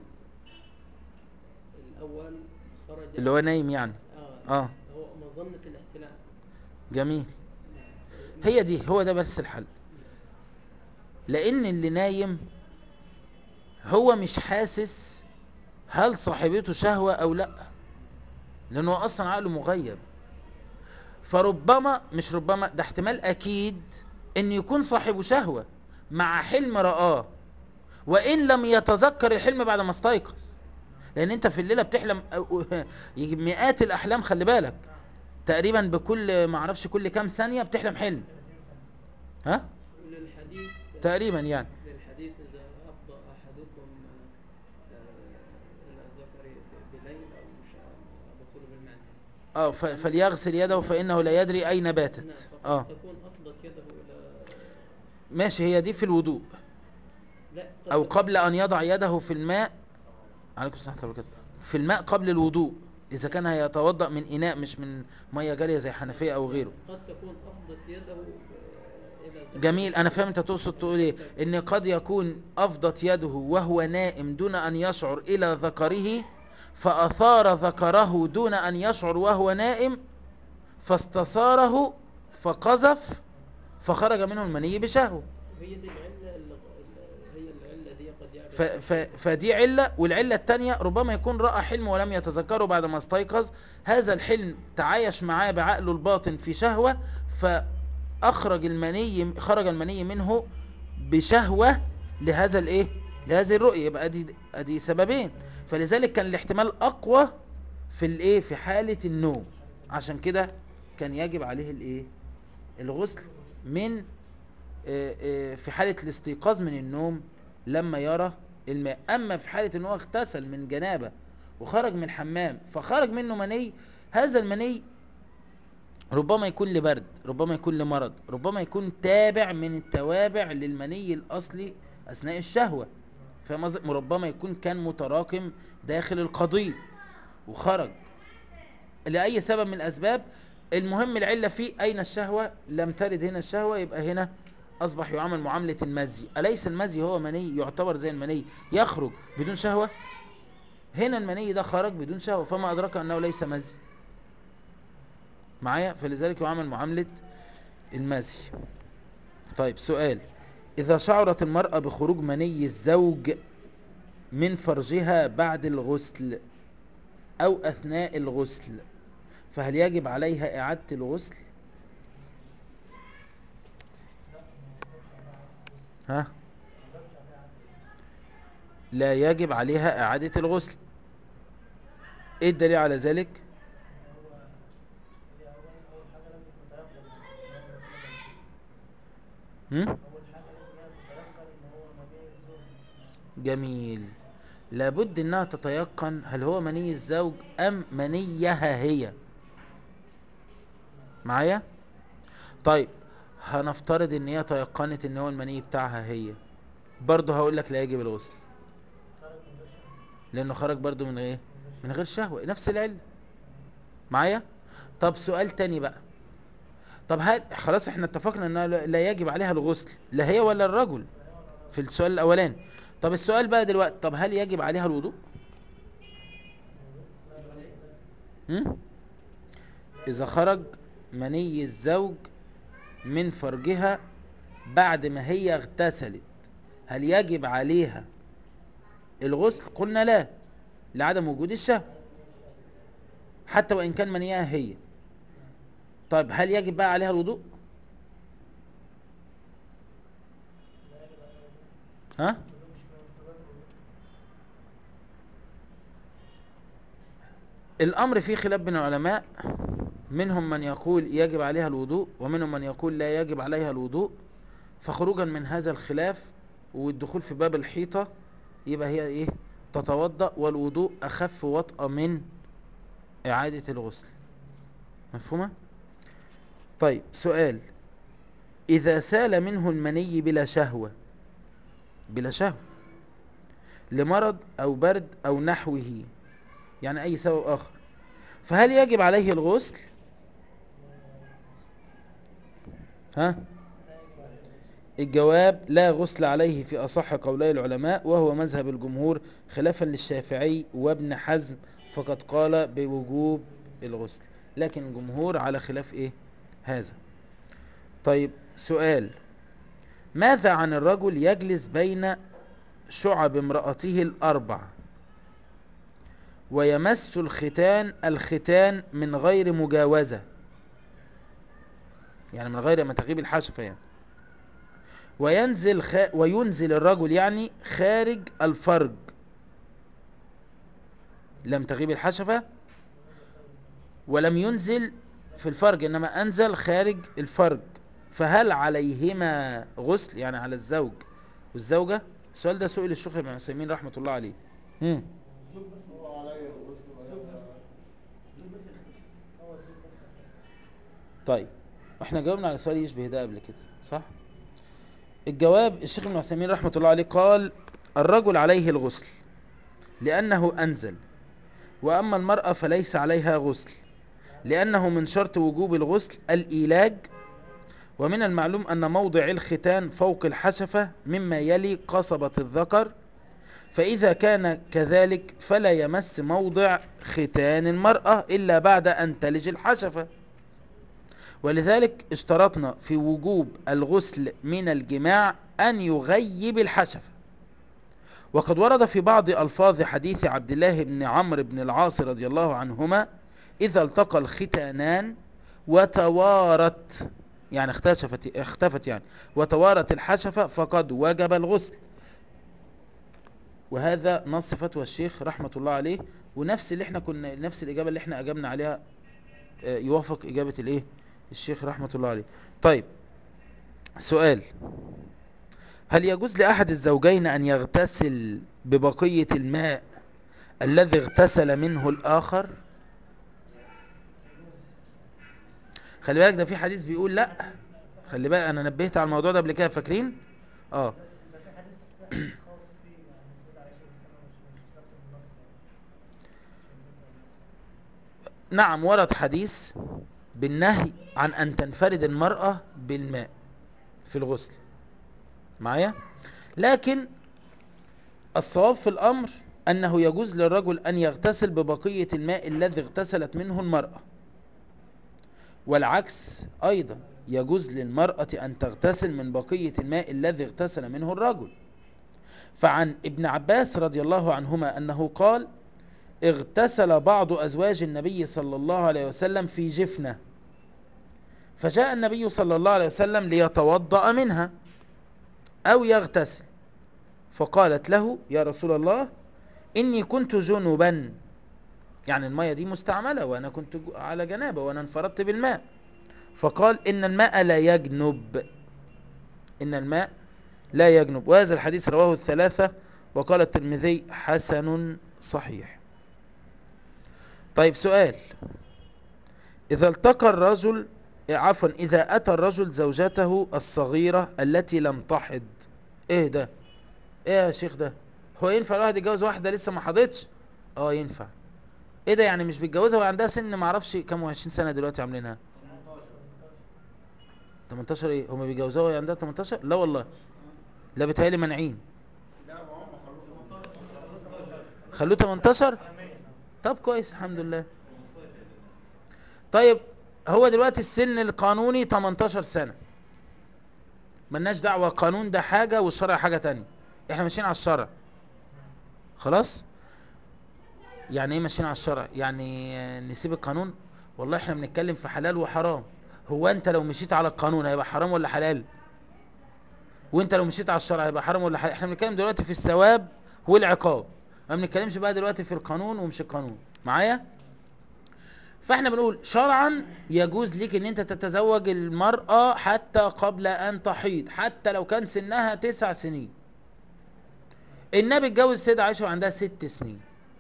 الأول خرج اللي هو نايم يعني. آه اه هو مظنة الاحتلال. جميل. نعم. هي دي، هو ده بس الحل. لان اللي نايم هو مش حاسس هل صاحبته شهوة او لا، لانه اصلا عقله مغيب. فربما، مش ربما، ده احتمال اكيد ان يكون صاحبه شهوة مع حلم رآه، وان لم يتذكر الحلم بعد ما استيقظ. لان انت في الليلة بتحلم يجي مئات الاحلام، خلي بالك، تقريبا بكل ما اعرفش كل كام ثانية بتحلم حلم. ها للحديث تقريبا يعني. للحديث إذا أفضى أحدكم آه، إلى الذكر بليل أو شاء دخوله بالمعنى. اه ف- فليغسل يده فانه لا يدري اين نعم، باتت. فقد اه تكون أفضت يده إلى ماشي، هي دي في الوضوء، لا قد او تكون قبل ان يضع يده في الماء. عليكم السلام ورحمه الله وبركاته. في الماء قبل الوضوء، اذا نعم كان هيتوضا من اناء مش من ميه جاريه زي نعم حنفيه او نعم غيره. قد تكون أفضت يده آه، إلى ذكره جميل، انا فاهم انت تقصد تقول ايه، لترتاب. ان قد يكون افضت يده وهو نائم دون ان يشعر الى ذكره، فاثار ذكره دون ان يشعر وهو نائم، فاستثاره فقذف، فخرج منه المني بشهوه. وهي دي العلة اللي اللي- هي العلة دي قد ف يعرف ف الشيخ. فدي علة. والعلة التانية ربما يكون رأى حلم ولم يتذكره بعد ما استيقظ، هذا الحلم تعايش معاه بعقله الباطن في شهوة، اخرج المني خرج المني منه بشهوة لهذا الايه لهذه الرؤية، يبقى ادي ادي سببين. فلذلك كان الاحتمال اقوى في الايه في حالة النوم، عشان كده كان يجب عليه الايه الغسل من آه، آه، في حالة الاستيقاظ من النوم لما يرى الماء. اما في حالة ان هو اغتسل من جنابة وخرج من الحمام فخرج منه مني، هذا المني ربما يكون لبرد، ربما يكون لمرض، ربما يكون تابع من التوابع للمني الأصلي أثناء الشهوة، فاهم قصدي؟ ربما يكون كان متراكم داخل القضيب وخرج لأي سبب من الأسباب. المهم العلة فيه أين الشهوة، لم ترد هنا الشهوة، يبقى هنا أصبح يعامل معاملة المزي. أليس المزي هو مني يعتبر زي المني يخرج بدون شهوة؟ هنا المني ده خرج بدون شهوة، فما أدرك أنه ليس مزي معايا، فلذلك يعامل معاملة المزي. طيب سؤال: إذا شعرت المرأة بخروج مني الزوج من فرجها بعد الغسل أو أثناء الغسل، فهل يجب عليها إعادة الغسل؟ ها؟ لا يجب عليها إعادة الغسل. إيه الدليل على ذلك؟ هم؟ جميل. لابد انها تتيقن هل هو مني الزوج ام منيها هي. معايا؟ طيب هنفترض ان هي تيقنت ان هو المني بتاعها هي، برضه هقول لك لا يجب الغسل، لانه خرج برضه من ايه من غير شهوة، نفس العلة. معايا؟ طب سؤال تاني بقى. طب هل خلاص احنا اتفقنا ان لا يجب عليها الغسل لا هي ولا الرجل في السؤال الاولاني. طب السؤال بقى دلوقتي، طب هل يجب عليها الوضوء؟ هم؟ اذا خرج مني الزوج من فرجها بعد ما هي اغتسلت، هل يجب عليها الغسل؟ قلنا لا، لعدم وجود الشهوة حتى وان كان منيها هي. طيب هل يجب بقى عليها الوضوء؟ ها؟ الامر فيه خلاف بين العلماء، منهم من يقول يجب عليها الوضوء ومنهم من يقول لا يجب عليها الوضوء. فخروجا من هذا الخلاف والدخول في باب الحيطة، يبقى هي ايه تتوضأ، والوضوء اخف وطأة من اعادة الغسل. مفهومة؟ طيب سؤال: اذا سال منه المني بلا شهوة بلا شهوة لمرض او برد او نحوه، يعني اي سبب اخر، فهل يجب عليه الغسل؟ ها؟ الجواب: لا غسل عليه في أصح قولي العلماء، وهو مذهب الجمهور خلافا للشافعي وابن حزم، فقد قال بوجوب الغسل، لكن الجمهور على خلاف ايه هذا. طيب سؤال: ماذا عن الرجل يجلس بين شعب امرأته الأربع ويمس الختان الختان من غير مجاوزة، يعني من غير ما تغيب الحشفة يعني، وينزل خ... وينزل الرجل يعني خارج الفرج، لم تغيب الحشفة ولم ينزل في الفرج إنما أنزل خارج الفرج، فهل عليهما غسل، يعني على الزوج والزوجة؟ السؤال ده سئل الشيخ ابن عثيمين رحمة الله عليه. هم. طيب احنا جاوبنا على سؤال يشبه ده قبل كده صح؟ الجواب: الشيخ ابن عثيمين رحمة الله عليه قال: الرجل عليه الغسل لأنه أنزل، وأما المرأة فليس عليها غسل، لأنه من شرط وجوب الغسل الإيلاج، ومن المعلوم أن موضع الختان فوق الحشفة مما يلي قصبة الذكر، فإذا كان كذلك فلا يمس موضع ختان المرأة إلا بعد أن تلج الحشفة، ولذلك اشترطنا في وجوب الغسل من الجماع أن يغيب الحشفة. وقد ورد في بعض ألفاظ حديث عبد الله بن عمرو بن العاص رضي الله عنهما: إذا التقى الختانان وتوارت، يعني اختفت اختفت يعني وتوارت الحشفة فقد وجب الغسل. وهذا نص فتوى الشيخ رحمة الله عليه، ونفس اللي احنا كنا نفس الإجابة اللي احنا أجبنا عليها آه، يوافق إجابة الايه الشيخ رحمة الله عليه. طيب سؤال: هل يجوز لأحد الزوجين أن يغتسل ببقية الماء الذي اغتسل منه الآخر؟ خلي بالك ده في حديث بيقول لا. خلي بالك انا نبهت على الموضوع ده قبل كده، فاكرين؟ اه ده في حديث في حديث خاص فيه عن السيدة عائشة، بس أنا مش مش ذاكر النص يعني، مش متذكر النص. نعم ورد حديث بالنهي عن ان تنفرد المرأة بالماء في الغسل معايا، لكن الصواب في الامر انه يجوز للرجل ان يغتسل ببقية الماء الذي اغتسلت منه المرأة، والعكس ايضا يجوز للمرأة ان تغتسل من بقية الماء الذي اغتسل منه الرجل. فعن ابن عباس رضي الله عنهما انه قال: اغتسل بعض ازواج النبي صلى الله عليه وسلم في جفنة، فجاء النبي صلى الله عليه وسلم ليتوضأ منها او يغتسل، فقالت له: يا رسول الله اني كنت جنبا، يعني المية دي مستعملة وانا كنت على جنابة وانا انفردت بالماء. فقال: ان الماء لا يجنب، ان الماء لا يجنب. وهذا الحديث رواه الثلاثة، وقال الترمذي حسن صحيح. طيب سؤال: إذا التقى الرجل عفوا إذا أتى الرجل زوجته الصغيرة التي لم تحض، إيه ده؟ إيه يا شيخ ده؟ هو ينفع الواحد يتجوز واحدة لسه ما حضتش؟ آه ينفع. إيه ده يعني مش بيتجوزها وهي عندها سن ما اعرفش كام وعشرين سنة دلوقتي عاملينها؟ تمنتاشر إيه؟ هما بيجوزوها وهي عندها تمنتاشر؟ لا والله، لا بيتهيألي مانعين. خلوه تمنتاشر؟ طب كويس الحمد لله. طيب هو دلوقتي السن القانوني تمنتاشر سنة، ملناش دعوة، القانون ده حاجة والشرع حاجة تانية، احنا ماشيين على الشرع خلاص. يعني ايه ماشيين على الشرع؟ يعني آه، نسيب القانون؟ والله احنا بنتكلم في حلال وحرام. هو انت لو مشيت على القانون هيبقى حرام ولا حلال؟ وانت لو مشيت على الشرع هيبقى حرام ولا حلال؟ احنا بنتكلم دلوقتي في الثواب والعقاب، ما بنتكلمش بقى دلوقتي في القانون ومش القانون معايا. فاحنا بنقول شرعا يجوز ليك ان انت تتزوج المرأة حتى قبل ان تحيض، حتى لو كان سنها تسع سنين. النبي اتجوز السيدة عائشة وعندها ست سنين،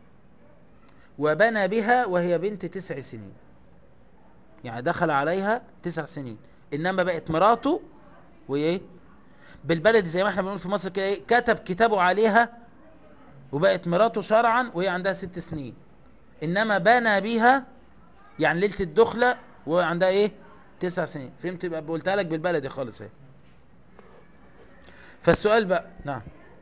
وبنى بها وهي بنت تسع سنين، يعني دخل عليها تسع سنين، انما بقت مراته وايه بالبلد زي ما احنا بنقول في مصر كده ايه، كتب كتابه عليها وبقت مراته شرعا وهي عندها ست سنين، انما بنى بها يعني ليلة الدخلة وهي عندها ايه تسع سنين. فهمت؟ يبقى قلتها لك بالبلدي خالص اهي. فالسؤال بقى نعم.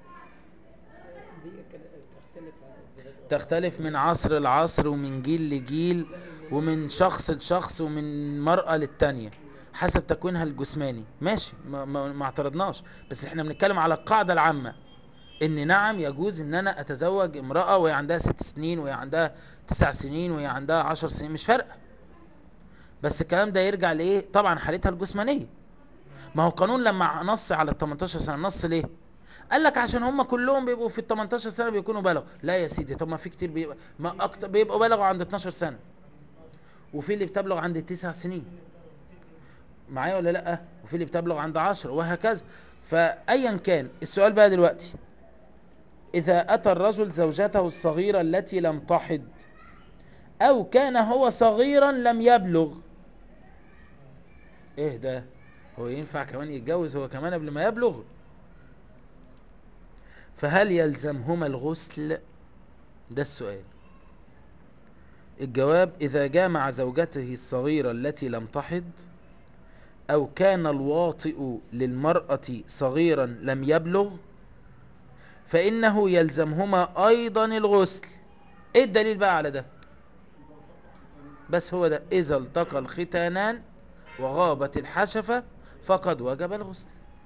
دي كده تختلف عن الزواج غير تختلف من الزواج. عصر لعصر ومن جيل لجيل لا المناسب ومن شخص لشخص ومن مرأة للتانية نعم. حسب تكوينها الجسماني. ماشي، ما, ما, ما اعترضناش، بس احنا بنتكلم على القاعدة العامة ان نعم يجوز ان انا اتزوج امرأة وهي عندها ست سنين وهي عندها تسع سنين وهي عندها عشر سنين، مش فارقة. بس الكلام ده يرجع لايه؟ طبعا حالتها الجسمانية. ما هو القانون لما نص على ال تمنتاشر سنة نص ليه؟ قال لك عشان هم كلهم بيبقوا في ال تمنتاشر سنة بيكونوا بلغوا. لا يا سيدي، طب ما في كتير بيبقى ما أكتر بيبقوا بلغوا عند اتناشر سنة، وفي اللي بتبلغ عند تسع سنين معايا ولا لا، وفي اللي بتبلغ عند عشر وهكذا. فأيا كان السؤال بقى دلوقتي: إذا أتى الرجل زوجته الصغيرة التي لم تحض أو كان هو صغيرا لم يبلغ، إيه ده؟ هو ينفع كمان يتجوز هو كمان قبل ما يبلغ؟ فهل يلزمهما الغسل؟ ده السؤال. الجواب: إذا جامع زوجته الصغيرة التي لم تحض أو كان الواطئ للمرأة صغيرا لم يبلغ فإنه يلزمهما أيضا الغسل. إيه الدليل بقى على ده؟ بس هو ده: إذا التقى الختانان وغابت الحشفة فقد وجب الغسل.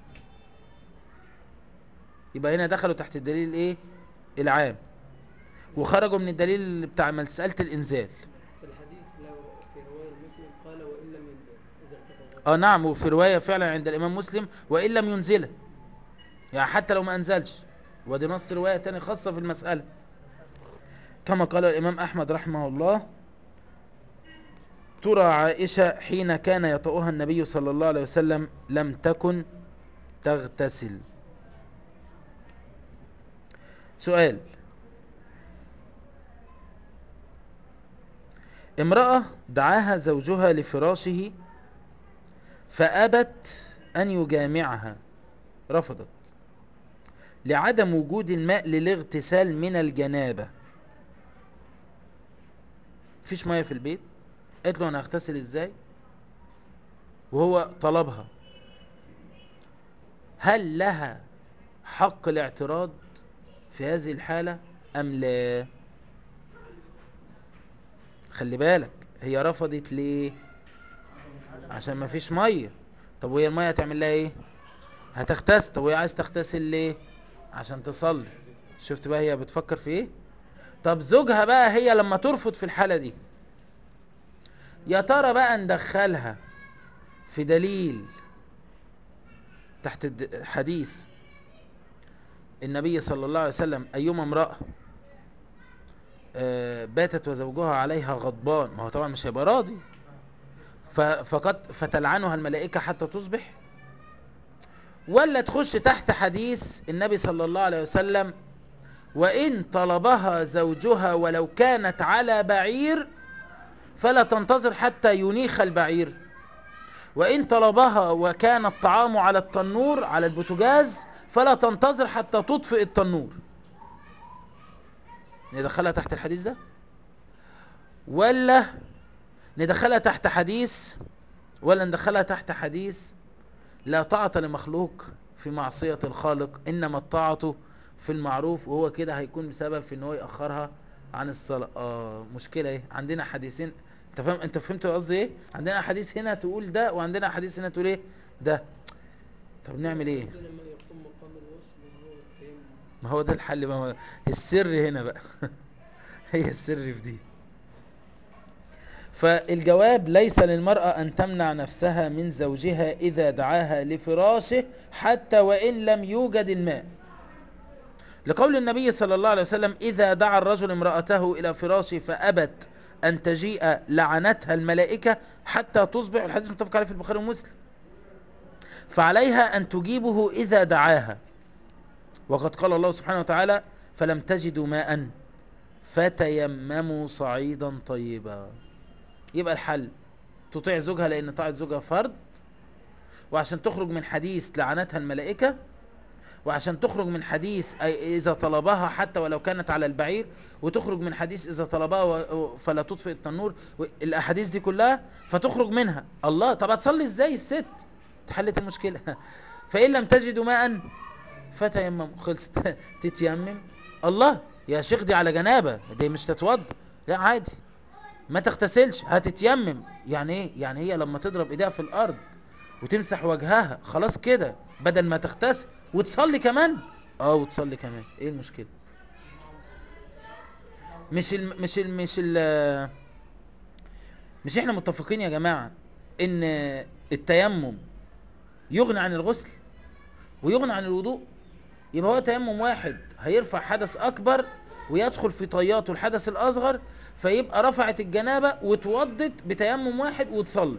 يبقى هنا دخلوا تحت الدليل الايه العام، وخرجوا من الدليل بتاع مسألة الإنزال. في الحديث لو في رواية مسلم قال وإن لم ينزل إذا ارتفع اه نعم، وفي رواية فعلا عند الإمام مسلم وإن لم ينزله، يعني حتى لو ما أنزلش، ودي نص رواية تاني خاصة في المسألة، كما قال الإمام أحمد رحمه الله: ترى عائشة حين كان يطؤها النبي صلى الله عليه وسلم لم تكن تغتسل. سؤال: امرأة دعاها زوجها لفراشه فأبت أن يجامعها، رفضت لعدم وجود الماء للاغتسال من الجنابة، مفيش مية في البيت، قالت له أنا هغتسل إزاي وهو طلبها، هل لها حق الاعتراض في هذه الحالة أم لا؟ خلي بالك، هي رفضت ليه؟ عشان مفيش مية. طب وهي المية هتعمل لها ايه؟ هتغتسل. طب وهي عايز تغتسل ليه؟ عشان تصلي. شفت بقى هي بتفكر في ايه؟ طب زوجها بقى، هي لما ترفض في الحالة دي، يا ترى بقى ندخلها في دليل تحت الد- حديث النبي صلى الله عليه وسلم: أيما امرأة آه، باتت وزوجها عليها غضبان، ما هو طبعا مش هيبقى راضي، ف- فقد فتلعنها الملائكة حتى تصبح؟ ولا تخش تحت حديث النبي صلى الله عليه وسلم: وإن طلبها زوجها ولو كانت على بعير فلا تنتظر حتى ينيخ البعير، وإن طلبها وكان الطعام على التنور على البوتاجاز فلا تنتظر حتى تطفئ التنور. ندخلها تحت الحديث ده ولا ندخلها تحت حديث ولا ندخلها تحت حديث لا طاعة لمخلوق في معصية الخالق، إنما الطاعة في المعروف، وهو كده هيكون بسبب في ان هو يأخرها عن الصلاة. اه مشكلة ايه، عندنا حديثين. انت فاهم، انت فهمت قصدي ايه؟ عندنا حديث هنا تقول ده وعندنا حديث هنا تقول ايه ده. طب نعمل ايه؟ عندنا ما يقوم مقام الغسل وهو التيمم. ما هو ده الحل بقى، ما هو السر هنا بقى هي السر في دي. فالجواب: ليس للمرأة أن تمنع نفسها من زوجها إذا دعاها لفراشه حتى وإن لم يوجد الماء، لقول النبي صلى الله عليه وسلم: إذا دعا الرجل امرأته إلى فراشه فأبت أن تجيء لعنتها الملائكة حتى تصبح، الحديث متفق عليه في البخاري ومسلم، فعليها أن تجيبه إذا دعاها، وقد قال الله سبحانه وتعالى: فلم تجدوا ماء فتيمموا صعيدا طيبا. يبقى الحل تطيع زوجها، لأن طاعة زوجها فرض، وعشان تخرج من حديث لعنتها الملائكة، وعشان تخرج من حديث أي إذا طلبها حتى ولو كانت على البعير، وتخرج من حديث إذا طلبها و- فلا تطفئ التنور، الأحاديث دي كلها فتخرج منها. الله، طب هتصلي إزاي الست؟ تحلت المشكلة فإن لم تجدوا ماء فتيمموا، خلصت تتيمم. الله يا شيخ، دي على جنابة، دي مش تتوضى، لا عادي، ما تغتسلش، هتتيمم. يعني ايه؟ يعني هي لما تضرب ايديها في الارض وتمسح وجهها خلاص كده، بدل ما تغتسل وتصلي كمان. اه وتصلي كمان، ايه المشكلة؟ مش ال مش ال مش ال مش احنا متفقين يا جماعة ان التيمم يغني عن الغسل ويغني عن الوضوء؟ يبقى هو تيمم واحد هيرفع حدث اكبر ويدخل في طياته الحدث الاصغر، فيبقى رفعت الجنابة وتوضت بتيمم واحد وتصلي.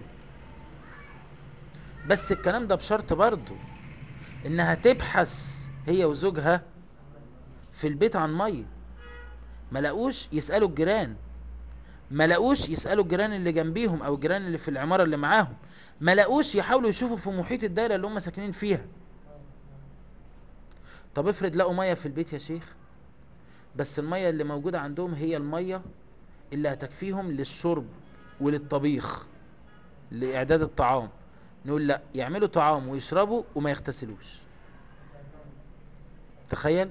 بس الكلام ده بشرط برضو انها تبحث هي وزوجها في البيت عن ميه، ما لاقوش يسالوا الجيران، ما لاقوش يسالوا الجيران اللي جنبيهم او الجيران اللي في العماره اللي معاهم، ما لاقوش يحاولوا يشوفوا في محيط الدايره اللي هم ساكنين فيها. طب افرض لقوا ميه في البيت يا شيخ، بس الميه اللي موجوده عندهم هي الميه اللي هتكفيهم للشرب وللطبيخ لاعداد الطعام، نقول لا، يعملوا طعام ويشربوا وما يغتسلوش. تخيل.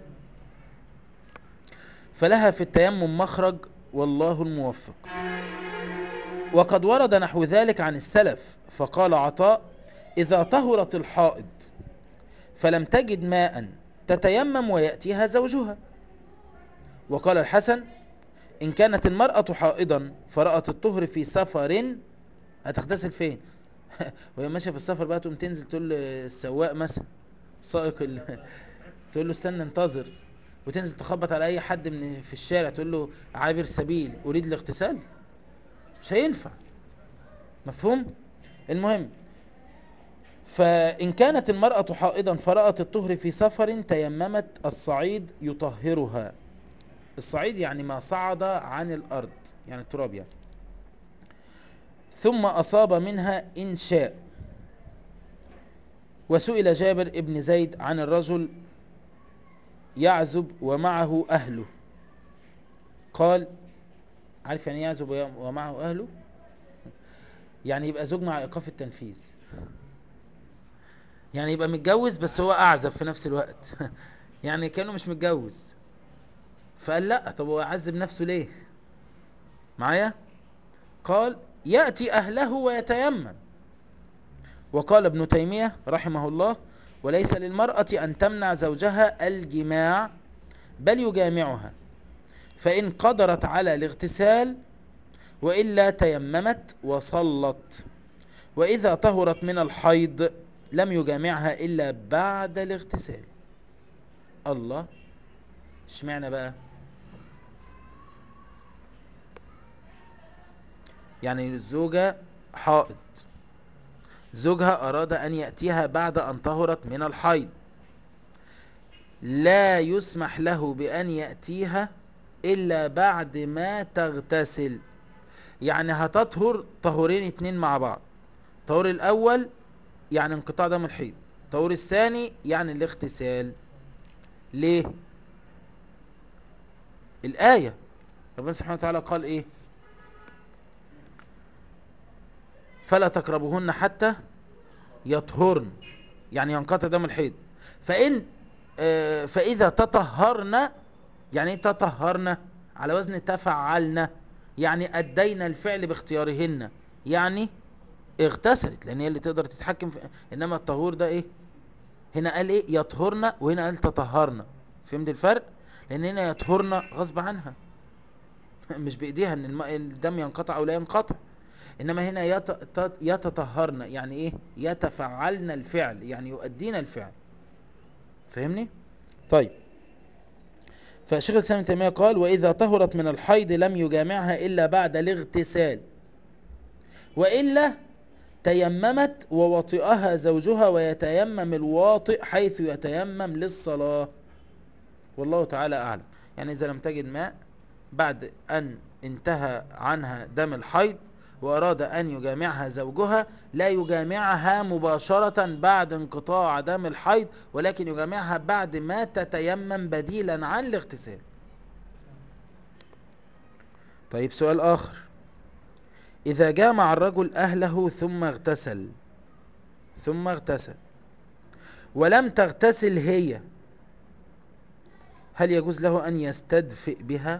فلها في التيمم مخرج، والله الموفق. وقد ورد نحو ذلك عن السلف، فقال عطاء: إذا طهرت الحائض فلم تجد ماء تتيمم ويأتيها زوجها. وقال الحسن: إن كانت المرأة حائضا فرأت الطهر في سفر، هتغتسل فين؟ وهي ماشيه في السفر بقى تقوم تنزل تقول للسواق مثلا، سائق ال... تقول له استنى انتظر، وتنزل تخبط على اي حد من في الشارع تقول له عابر سبيل اريد الاغتسال، مش هينفع. مفهوم؟ المهم، فإن كانت المرأة حائضا فرأت الطهر في سفر تيممت، الصعيد يطهرها. الصعيد يعني ما صعد عن الأرض، يعني التراب يعني. ثم أصاب منها إن شاء. وسئل جابر ابن زيد عن الرجل يعزب ومعه أهله، قال، عارف يعني يعزب ومعه أهله؟ يعني يبقى زوج مع إيقاف التنفيذ، يعني يبقى متجوز بس هو أعزب في نفس الوقت يعني كانوا مش متجوز. فقال لا، طب هو يعذب نفسه ليه؟ معايا؟ قال يأتي أهله ويتيمم. وقال ابن تيمية رحمه الله: وليس للمرأة أن تمنع زوجها الجماع، بل يجامعها، فإن قدرت على الاغتسال، وإلا تيممت وصلت. وإذا طهرت من الحيض لم يجامعها إلا بعد الاغتسال. الله، اشمعنى بقى؟ يعني الزوجة حائض، زوجها أراد أن يأتيها بعد أن طهرت من الحيض، لا يسمح له بأن يأتيها إلا بعد ما تغتسل. يعني هتطهر طهورين اتنين مع بعض، الطهور الأول يعني انقطاع دم الحيض، الطهور الثاني يعني الاغتسال. ليه؟ الآية ربنا سبحانه وتعالى قال إيه؟ فلا تقربوهن حتى يطهرن، يعني ينقطع دم الحيض. فإن آه فإذا تطهرن، يعني ايه تطهرن؟ على وزن تفعلن، يعني أدينا الفعل باختيارهن، يعني اغتسلت، لأن هي اللي تقدر تتحكم في. إنما الطهور ده إيه؟ هنا قال إيه؟ يطهرن، وهنا قال تطهرن. فهمت الفرق؟ لأن هنا يطهرن غصب عنها مش بإيديها إن الم- الدم ينقطع أو لا ينقطع. إنما هنا يت... تت- يتطهرن، يعني إيه؟ يتفعلن الفعل، يعني يؤدين الفعل. فهمني؟ طيب، فشيخ الإسلام ابن تيمية قال: وإذا طهرت من الحيض لم يجامعها إلا بعد الاغتسال، وإلا تيممت ووطئها زوجها، ويتيمم الواطئ حيث يتيمم للصلاة. والله تعالى أعلم. يعني إذا لم تجد ماء بعد أن انتهى عنها دم الحيض وأراد أن يجامعها زوجها، لا يجامعها مباشرة بعد انقطاع دم الحيض، ولكن يجامعها بعد ما تتيمم بديلا عن الاغتسال. طيب، سؤال آخر: إذا جامع الرجل أهله ثم اغتسل ثم اغتسل ولم تغتسل هي، هل يجوز له أن يستدفئ بها؟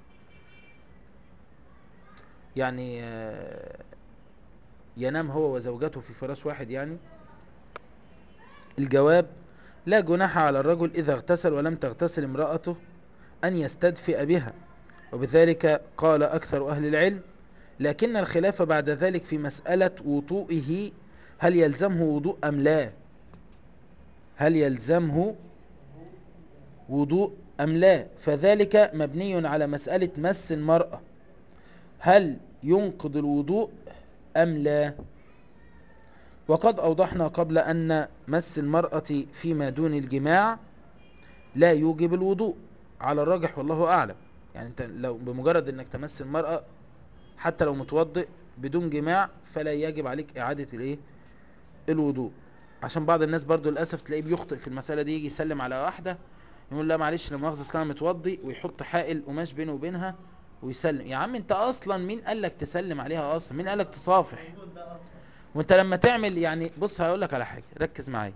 يعني آه، ينام هو وزوجته في فراش واحد يعني؟ الجواب: لا جناح على الرجل إذا اغتسل ولم تغتسل امرأته أن يستدفئ بها، وبذلك قال أكثر أهل العلم. لكن الخلاف بعد ذلك في مسألة وضوئه، هل يلزمه وضوء أم لا؟ هل يلزمه وضوء أم لا؟ فذلك مبني على مسألة مس المرأة، هل ينقض الوضوء أم لا؟ وقد أوضحنا قبل أن مس المرأة فيما دون الجماع لا يوجب الوضوء على الراجح والله أعلم. يعني انت لو بمجرد انك تمس المرأة حتى لو متوضئ بدون جماع فلا يجب عليك إعادة الايه الوضوء. عشان بعض الناس برضو للأسف تلاقيه بيخطئ في المسألة دي، يجي يسلم على واحدة يقول لا معلش لا مؤاخذة اصل انا متوضي، ويحط حائل قماش بينه وبينها ويسلم. يا عم انت اصلا مين قال لك تسلم عليها؟ اصلا مين قال لك تصافح؟ موجود ده اصلا. وانت لما تعمل يعني، بص هقول لك على حاجة، ركز معايا.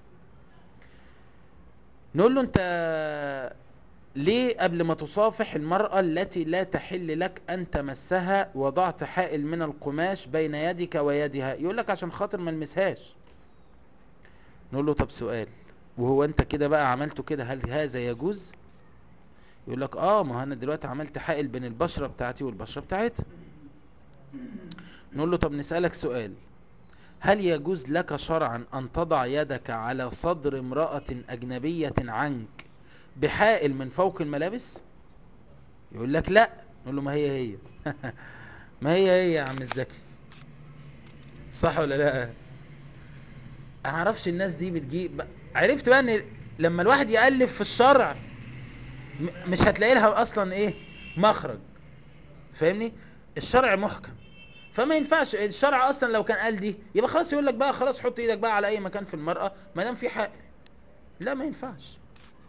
نقول له انت ليه قبل ما تصافح المرأة التي لا تحل لك أن تمسها وضعت حائل من القماش بين يدك ويدها؟ يقول لك عشان خاطر ما المسهاش. نقول له طب سؤال، وهو انت كده بقى عملته كده، هل هذا يجوز؟ يقول لك اه، ما انا دلوقتي عملت حائل بين البشرة بتاعتي والبشرة بتاعتها. نقول له طب نسألك سؤال، هل يجوز لك شرعا أن تضع يدك على صدر امرأة أجنبية عنك بحائل من فوق الملابس؟ يقول لك لا. نقول له ما هي هي ما هي هي يا عم الزكي، صح ولا لا؟ اعرفش الناس دي بتجيب. عرفت بقى ان لما الواحد يألف في الشرع م- مش هتلاقي لها اصلا ايه مخرج. فاهمني؟ الشرع محكم، فما ينفعش الشرع اصلا لو كان قال دي يبقى خلاص يقول لك بقى خلاص حط ايدك بقى على اي مكان في المرأة ما دام في حائل. لا ما ينفعش.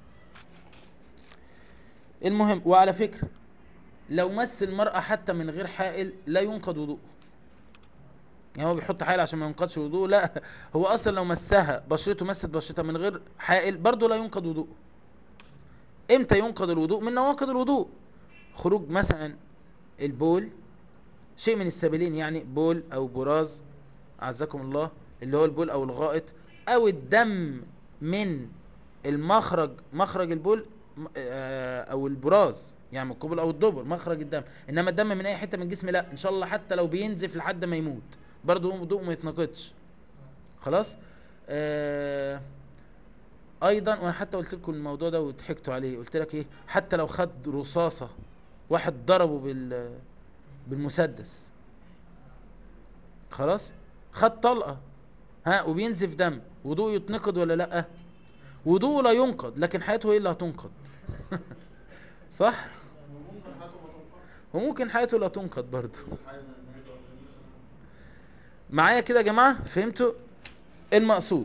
المهم، وعلى فكرة لو مس المرأة حتى من غير حائل لا ينقض وضوء. يعني هو بيحط حائل عشان ما ينقضش وضوء؟ لا، هو اصلا لو مسها بشرته مست بشرتها من غير حائل برضه لا ينقض وضوء. امتى ينقض الوضوء؟ من نواقض الوضوء خروج مثلا البول، شيء من السبيلين يعني، بول او براز اعزكم الله، اللي هو البول او الغائط، او الدم من المخرج، مخرج البول م- آه، او البراز يعني من القبل او الدبر مخرج الدم. انما الدم من اي حته من الجسم لا، ان شاء الله حتى لو بينزف لحد ما يموت برضه وضوء ما يتنقضش. خلاص. آه ايضا، وانا حتى قلت لكم الموضوع ده وضحكتوا عليه، قلت لك ايه، حتى لو خد رصاصه واحد ضربه بال بالمسدس، خلاص خد طلقه ها وبينزف دم، وضوءه يتنقض ولا لا؟ وضوءه لا ينقض، لكن حياته هي اللي هتنقض صح. وممكن حياته ما تنقطعش. وممكن حياته لا تنقض برضه. الحي ميت ولا ميت. معايا كده يا جماعه؟ فهمتوا المقصود؟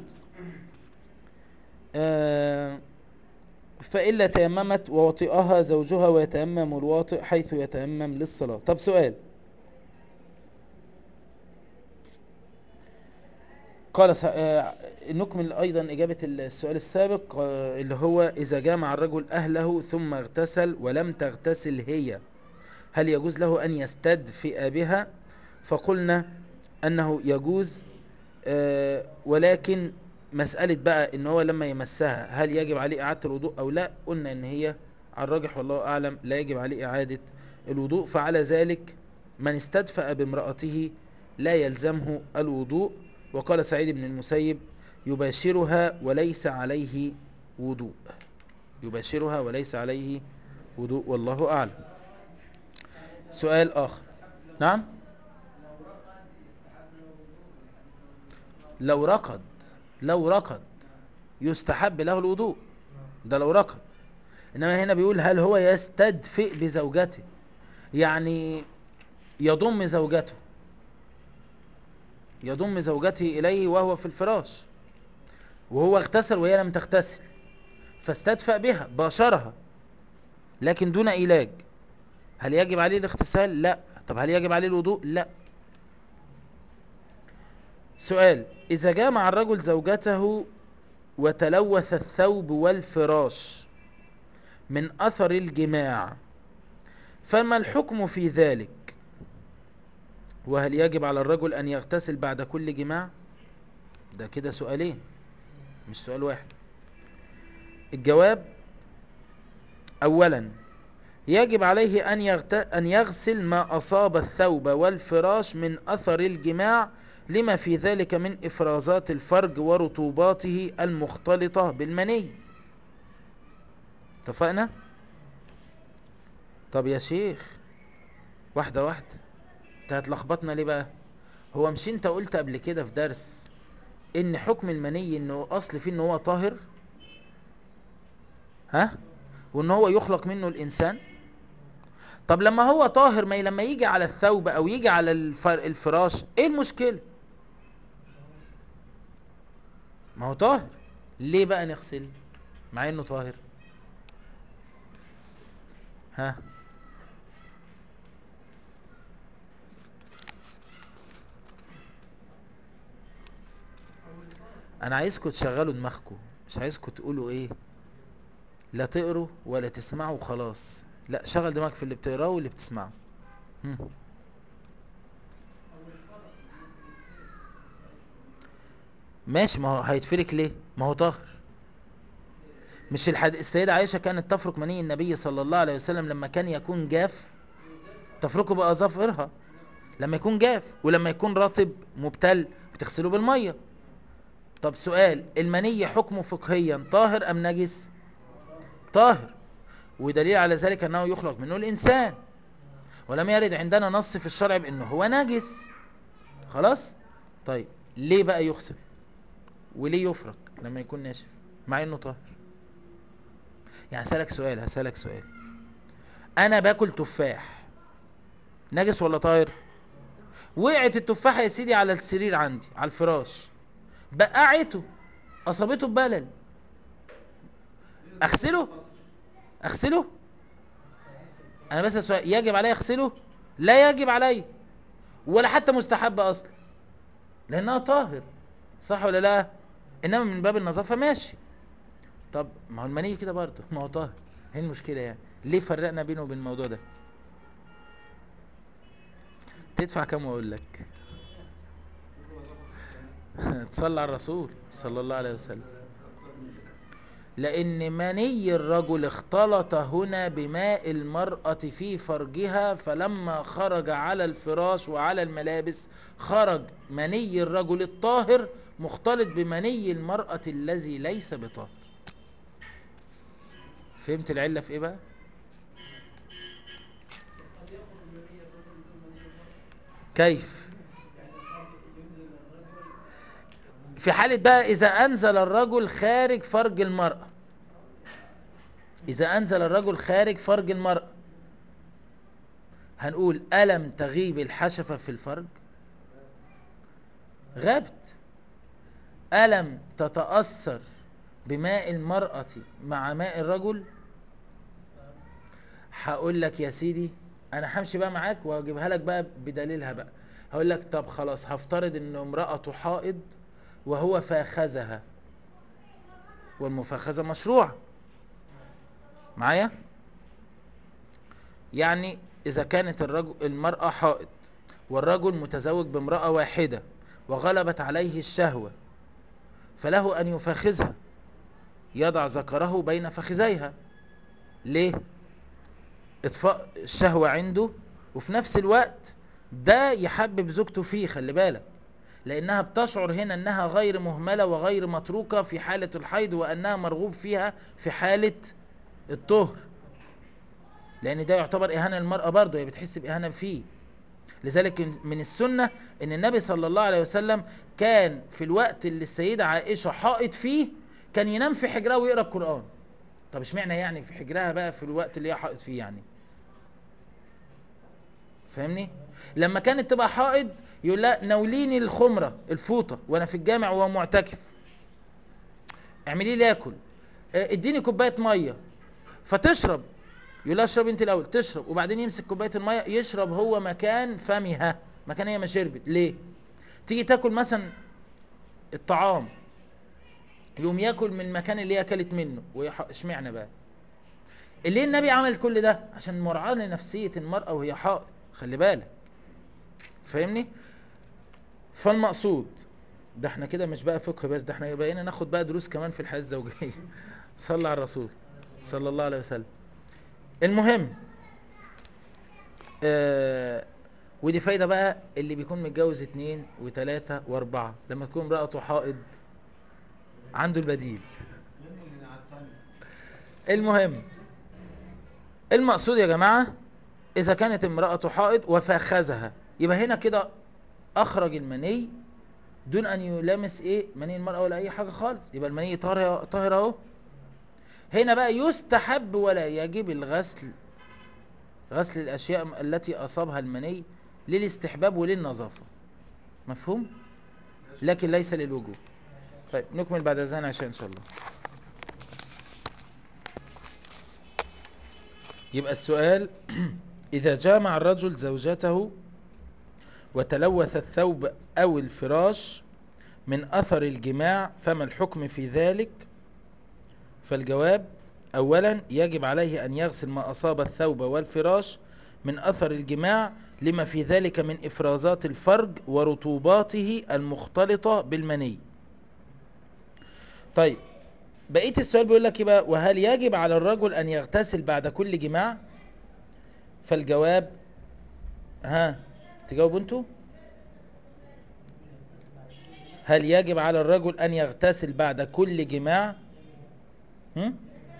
آه فإلا تيممت ووطئها زوجها ويتيمم الواطئ حيث يتيمم للصلاة. طب سؤال، قال س... آه، نكمل أيضا إجابة السؤال السابق، آه، اللي هو إذا جامع الرجل أهله ثم اغتسل ولم تغتسل هي هل يجوز له أن يستدفئ بها؟ فقلنا أنه يجوز، آه، ولكن مسألة بقى إن هو لما يمسها هل يجب عليه إعادة الوضوء أو لا، قلنا إن هي على الراجح والله أعلم لا يجب عليه إعادة الوضوء. فعلى ذلك من استدفأ بامرأته لا يلزمه الوضوء. وقال سعيد بن المسيب يباشرها وليس عليه وضوء، يباشرها وليس عليه وضوء والله أعلم. سؤال آخر. نعم. لو رقد، لو رقد يستحب له الوضوء، ده لو رقد. انما هنا بيقول هل هو يستدفئ بزوجته، يعني يضم زوجته، يضم زوجته اليه وهو في الفراش، وهو اغتسل وهي لم تغتسل فاستدفأ بها باشرها لكن دون علاج، هل يجب عليه الاغتسال؟ لا. طب هل يجب عليه الوضوء؟ لا. سؤال، اذا جامع الرجل زوجته وتلوث الثوب والفراش من اثر الجماع فما الحكم في ذلك؟ وهل يجب على الرجل ان يغتسل بعد كل جماع؟ ده كده سؤالين مش سؤال واحد. الجواب، اولا يجب عليه ان, يغت... أن يغسل ما اصاب الثوب والفراش من اثر الجماع لما في ذلك من افرازات الفرج ورطوباته المختلطة بالمني. اتفقنا؟ طب يا شيخ واحدة واحدة، انت هتلخبطنا ليه بقى؟ هو مش انت قلت قبل كده في درس ان حكم المني انه اصل فيه ان هو طاهر، ها، وان هو يخلق منه الانسان؟ طب لما هو طاهر، ما لما يجي على الثوب او يجي على الفر الفراش ايه المشكلة؟ ما هو طاهر، ليه بقى نغسل مع انه طاهر؟ ها، انا عايزكم تشغلوا دماغكم، مش عايزكم تقولوا ايه، لا تقروا ولا تسمعوا خلاص، لا شغل دماغك في اللي بتقراه واللي بتسمعه. هم. ماشي، ما هو هيتفرك ليه؟ ما هو طاهر. مش الحد... السيدة عائشة كانت تفرك مني النبي صلى الله عليه وسلم لما كان يكون جاف، تفركه بأظافرها. لما يكون جاف، ولما يكون رطب مبتل بتغسله بالميه. طب سؤال، المني حكمه فقهيا طاهر ام نجس؟ طاهر، ودليل على ذلك انه يخلق منه الانسان، ولم يرد عندنا نص في الشرع بانه هو نجس. خلاص. طيب ليه بقى يغسل وليه يفرك لما يكون ناشف مع انه طاهر؟ يعني هسألك سؤال هسألك سؤال انا باكل تفاح، نجس ولا طاهر؟ وقعت التفاحة يا سيدي على السرير عندي على الفراش، بقعته، اصابته ببلل، اغسله؟ اغسله؟ انا بس سؤال، يجب علي اغسله؟ لا يجب علي، ولا حتى مستحب اصلا، لانها طاهر، صح ولا لا؟ انما من باب النظافة ماشي. طب ما هو المني كده برضه، ما هو طاهر، ايه المشكلة يعني؟ ليه فرقنا بينه وبين الموضوع ده؟ تدفع كام واقول لك؟ تصلي على الرسول صلى الله عليه وسلم. لأن مني الرجل اختلط هنا بماء المرأة في فرجها، فلما خرج على الفراش وعلى الملابس خرج مني الرجل الطاهر مختلط بمني المرأة الذي ليس بطاهر. فهمت العلة في ايه بقى؟ قد يأخذ مني الرجل بدون مني المرأة، كيف؟ يعني قد ينزل الرجل. في حالة بقى إذا أنزل الرجل خارج فرج المرأة، إذا أنزل الرجل خارج فرج المرأة هنقول ألم تغيب الحشفة في الفرج؟ غابت. ألم تتأثر بماء المرأة مع ماء الرجل؟ هقول لك يا سيدي، أنا همشي بقى معاك وأجيبها لك بقى بدليلها بقى. هقول لك طب خلاص، هفترض إن امرأة حائض وهو فاخذها، والمفاخذة مشروعة معايا؟ يعني إذا كانت الرجل المرأة حائض والرجل متزوج بامرأة واحدة وغلبت عليه الشهوة، فله أن يفاخذها، يضع ذكره بين فخذيها. ليه؟ اطفاء الشهوة عنده، وفي نفس الوقت ده يحبب زوجته فيه. خلي بالك، لأنها بتشعر هنا أنها غير مهملة وغير متروكة في حالة الحيض، وأنها مرغوب فيها في حالة الطهر، لأن ده يعتبر إهانة للمرأة برضه، هي بتحس بإهانة فيه. لذلك من السنة ان النبي صلى الله عليه وسلم كان في الوقت اللي السيدة عائشة حائض فيه كان ينام في حجرها ويقرأ القرآن. طب اشمعنى يعني في حجرها بقى في الوقت اللي هي حائض فيه يعني؟ فاهمني؟ لما كانت تبقى حائض يقول لها ناوليني الخمرة الفوطة وانا في الجامع وهو معتكف، اعملي لي اكل، اه، اديني كوباية مية فتشرب، يقول لها اشرب انت الاول، تشرب وبعدين يمسك كوبايه الميه يشرب هو مكان فمها، مكان هي ما شربت. ليه؟ تيجي تاكل مثلا الطعام يقوم ياكل من المكان اللي هي اكلت منه، اشمعنى بقى؟ ليه النبي عمل كل ده؟ عشان مراعاه لنفسيه المراه وهي حائض. خلي بالك، فاهمني؟ فالمقصود ده احنا كده مش بقى فقه بس، ده احنا بقينا ناخد بقى دروس كمان في الحياه الزوجيه. صلى على الرسول صلى الله عليه وسلم. المهم آه ودي فايدة بقى اللي بيكون متجوز اتنين وتلاتة واربعة، لما تكون امرأته حائض عنده البديل. المهم المقصود يا جماعة، اذا كانت امرأته حائض وفاخذها يبقى هنا كده اخرج المني دون ان يلامس ايه مني المرأة ولا اي حاجة خالص، يبقى المني طاهر طاهر اهو. هنا بقى يستحب ولا يجب الغسل، غسل الاشياء التي اصابها المني للاستحباب وللنظافة، مفهوم؟ لكن ليس للوجوب. طيب نكمل بعد اذان عشان ان شاء الله. يبقى السؤال اذا جامع الرجل زوجته وتلوث الثوب او الفراش من اثر الجماع فما الحكم في ذلك؟ فالجواب اولا يجب عليه ان يغسل ما اصاب الثوب والفراش من اثر الجماع لما في ذلك من افرازات الفرج ورطوباته المختلطة بالمني. طيب بقية السؤال بيقول لك يبقى وهل يجب على الرجل ان يغتسل بعد كل جماع؟ فالجواب ها تجاوبوا انتوا. هل يجب على الرجل ان يغتسل بعد كل جماع؟ هم؟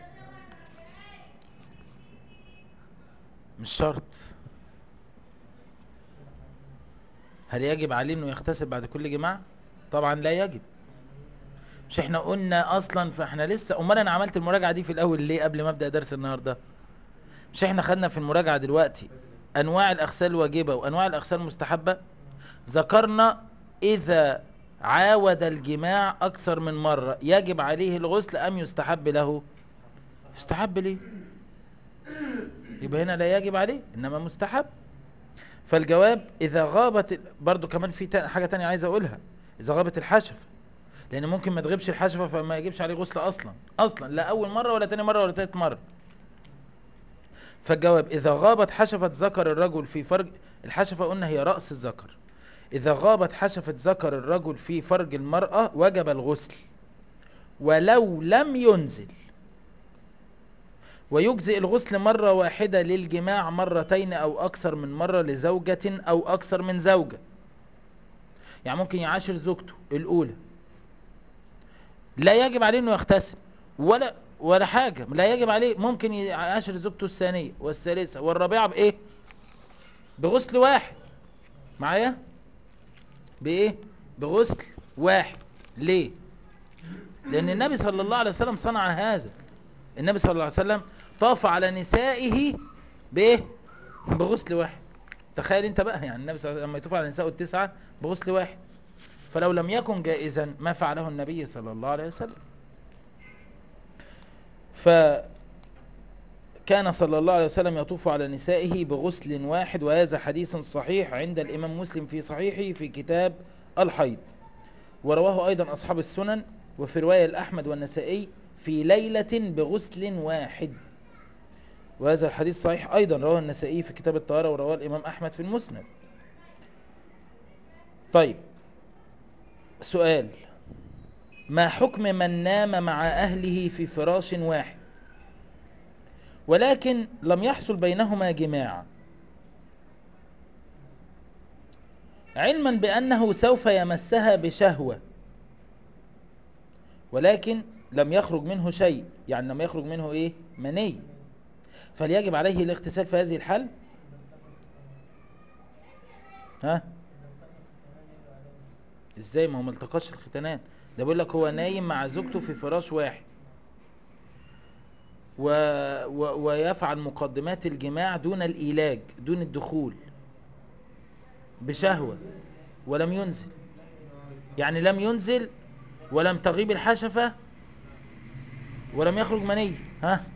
مش شرط. هل يجب عليه انه يغتسل بعد كل جماع؟ طبعا لا يجب. مش احنا قلنا اصلا، فاحنا لسه، امال انا عملت المراجعه دي في الاول ليه قبل ما ابدا درس النهارده؟ مش احنا خدنا في المراجعه دلوقتي انواع الاغسال الواجبه وانواع الاغسال المستحبه؟ ذكرنا اذا عاود الجماع اكثر من مره يجب عليه الغسل ام يستحب له؟ يستحب ليه؟ يبقى هنا لا يجب عليه انما مستحب. فالجواب اذا غابت، برضو كمان في تا- حاجه تانية عايز اقولها، اذا غابت الحشفه، لان ممكن ما تغيبش الحشفه فما يجبش عليه غسل اصلا اصلا، لا اول مره ولا تاني مره ولا تالت مره. فالجواب اذا غابت حشفه ذكر الرجل في فرج، الحشفه قلنا هي راس الذكر، اذا غابت حشفه ذكر الرجل في فرج المراه وجب الغسل ولو لم ينزل، ويجزئ الغسل مرة واحدة للجماع مرتين أو أكثر من مرة لزوجة أو أكثر من زوجة. يعني ممكن يعاشر زوجته الأولى، لا يجب عليه أنه يغتسل ولا ولا حاجة، لا يجب عليه، ممكن يعاشر زوجته الثانية والثالثة والرابعة بإيه؟ بغسل واحد. معايا؟ بإيه؟ بغسل واحد. ليه؟ لأن النبي صلى الله عليه وسلم صنع هذا. النبي صلى الله عليه وسلم طاف على نسائه بايه؟ بغسل واحد. تخيل انت بقى، يعني النبي صلى الله عليه وسلم لما يطوف على نسائه التسعه بغسل واحد، فلو لم يكن جائزا ما فعله النبي صلى الله عليه وسلم. فكان صلى الله عليه وسلم يطوف على نسائه بغسل واحد، وهذا حديث صحيح عند الامام مسلم في صحيحه في كتاب الحيض، ورواه ايضا اصحاب السنن، وفي روايه الاحمد والنسائي في ليله بغسل واحد. وهذا الحديث صحيح أيضا، رواه النسائي في كتاب الطهارة ورواه الإمام أحمد في المسند. طيب سؤال، ما حكم من نام مع أهله في فراش واحد ولكن لم يحصل بينهما جماع، علما بأنه سوف يمسها بشهوة ولكن لم يخرج منه شيء، يعني لم يخرج منه إيه؟ مني، فليجب عليه الاغتسال في هذه الحال؟ ها؟ ازاي؟ ما هو ملتقاش الختانان، ده بيقول لك هو نايم مع زوجته في فراش واحد و... و... ويفعل مقدمات الجماع دون الإيلاج، دون الدخول، بشهوة، ولم ينزل، يعني لم ينزل ولم تغيب الحشفة ولم يخرج مني، ها،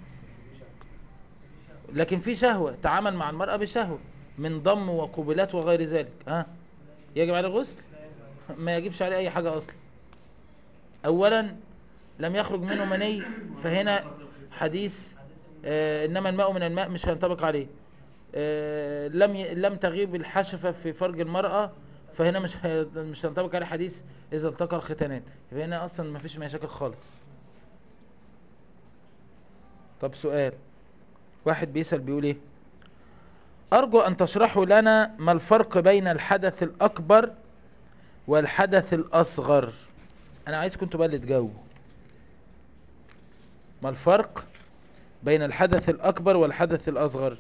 لكن في شهوة، تعامل مع المرأة بشهوة من ضم وقبلات وغير ذلك، ها، يجب عليه الغسل؟ ما يجبش عليه أي حاجة أصلا. أولا لم يخرج منه مني، فهنا حديث آه إنما الماء من الماء مش هينطبق عليه. آه لم ي... لم تغيب الحشفة في فرج المرأة، فهنا مش ه... مش هينطبق عليه حديث إذا التقى الختانان، فهنا أصلا ما فيش مشاكل خالص. طب سؤال، واحد بيسأل بيقول إيه؟ أرجو أن تشرحوا لنا ما الفرق بين الحدث الأكبر والحدث الأصغر. أنا عايزكم انتوا بقى اللي تجاوبوا. ما الفرق بين الحدث الأكبر والحدث الأصغر؟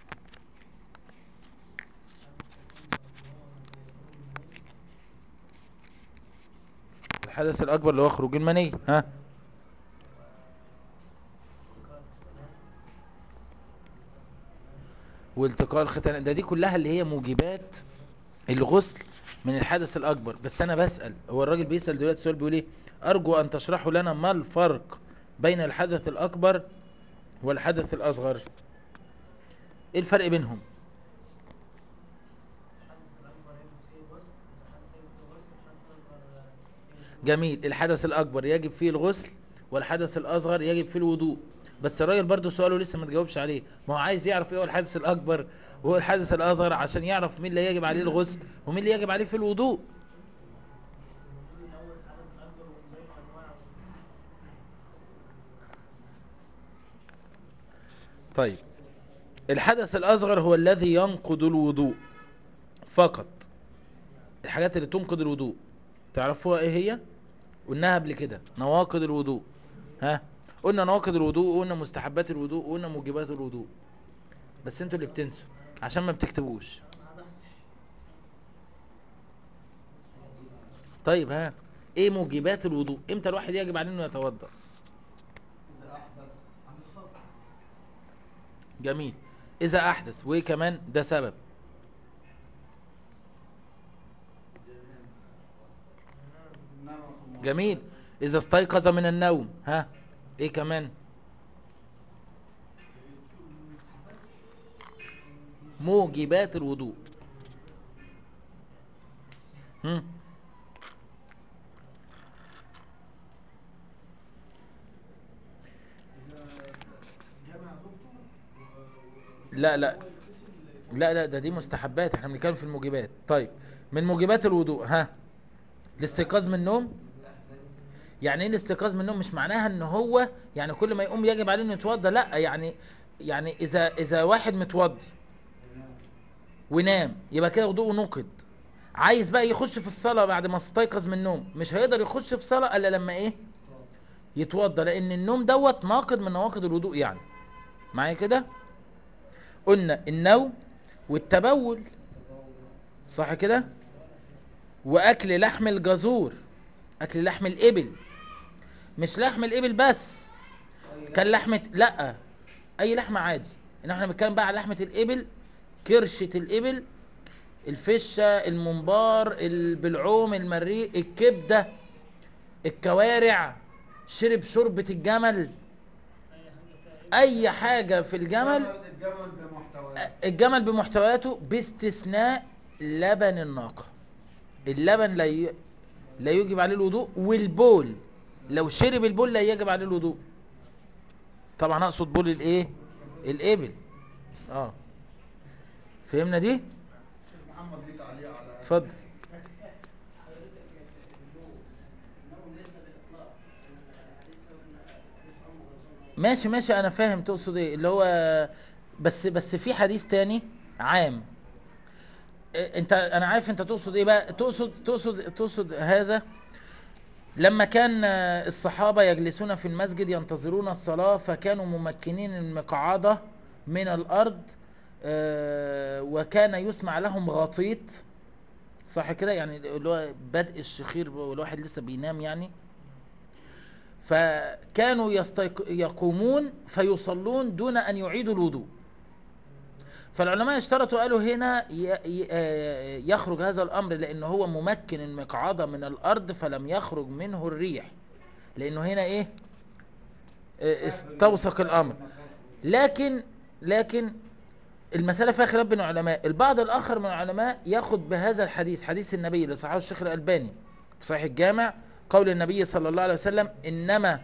الحدث الأكبر اللي هو خروج المني، ها، والتقاء الختان، ده دي كلها اللي هي موجبات الغسل من الحدث الأكبر. بس أنا بسأل، هو الراجل بيسأل دلوقتي سؤال بيقول إيه؟ أرجو أن تشرحوا لنا ما الفرق بين الحدث الأكبر والحدث الأصغر. إيه الفرق بينهم؟ جميل، الحدث الأكبر يجب فيه الغسل والحدث الأصغر يجب فيه الوضوء. بس الراجل برضو سؤاله لسه ما تجاوبش عليه، ما هو عايز يعرف ايه هو الحدث الأكبر وهو الحدث الأصغر عشان يعرف مين اللي يجب عليه الغسل ومين اللي يجب عليه في الوضوء. طيب الحدث الأصغر هو الذي ينقض الوضوء، فقط. الحاجات اللي تنقض الوضوء تعرفوها ايه هي؟ قلناها قبل كده، نواقض الوضوء. ها، قلنا نواقض الوضوء، وقلنا مستحبات الوضوء، وقلنا موجبات الوضوء، بس انتوا اللي بتنسوا عشان ما بتكتبوش. طيب ها، ايه موجبات الوضوء؟ امتى الواحد يجب عليه انه يتوضا؟ إذا أحدث عن الصبر. جميل. اذا احدث، وايه كمان ده سبب؟ نام في المواصلات. جميل. اذا استيقظ من النوم. ها، ايه كمان؟ موجبات الوضوء. هم؟ جامع زوجته و- و- لا لا وهو يغتسل. لا لا، ده دي مستحبات، احنا بنتكلم في الموجبات. طيب، من موجبات الوضوء، ها، الاستيقاظ من النوم. يعني ايه الاستيقاظ من النوم؟ مش معناها ان هو يعني كل ما يقوم يجب عليه انه يتوضا، لا، يعني يعني اذا اذا واحد متوضي ونام يبقى كده وضوءه نقض. عايز بقى يخش في الصلاه بعد ما استيقظ من النوم، مش هيقدر يخش في صلاه الا لما ايه؟ يتوضا، لان النوم دوت ناقض من نواقض الوضوء يعني. معايا كده؟ قلنا النوم والتبول، صح كده؟ واكل لحم الجزور، اكل لحم الابل. مش لحم الابل بس، كان لحمه، لا، اي لحمه عادي. ان احنا بنتكلم بقى على لحمه الابل، كرشه الابل، الفشه، الممبار، البلعوم، المريء، الكبده، الكوارع، شرب شوربه الجمل، اي حاجه في الجمل. الجمل الجمل بمحتواه. الجمل بمحتوياته باستثناء لبن الناقه. اللبن لا ي... لا يجب عليه الوضوء، والبول لو شرب البول لا يجب عليه الوضوء. طبعا اقصد بول الايه؟ الابل. اه، فهمنا دي؟ شيخ محمد ليه تعليق على اتفضل. حضرتك النوم النوم ليس بالاطلاق، لان الحديث قلنا حديث عمر رسول الله. ماشي ماشي، انا فاهم تقصد ايه، اللي هو بس بس في حديث تاني عام. إيه، انت انا عارف انت تقصد ايه بقى، تقصد تقصد تقصد هذا لما كان آه، الصحابة يجلسون في المسجد ينتظرون الصلاة، فكانوا ممكنين المقعدة من الارض، آه، وكان يسمع لهم غطيط، صح كده؟ يعني اللي هو بدء الشخير والواحد لسه بينام يعني. فكانوا يستيق... يقومون فيصلون دون أن يعيدوا الوضوء. فالعلماء اشترطوا، قالوا هنا ي... ي... آه، يخرج هذا الأمر لأنه هو ممكن المقعدة من الأرض فلم يخرج منه الريح، لأنه هنا إيه؟ آه، استوثق الأمر. لكن لكن المسألة فيها خلاف بين العلماء. البعض الآخر من العلماء ياخد بهذا الحديث، حديث النبي اللي صححه الشيخ الألباني في صحيح الجامع، قول النبي صلى الله عليه وسلم: إنما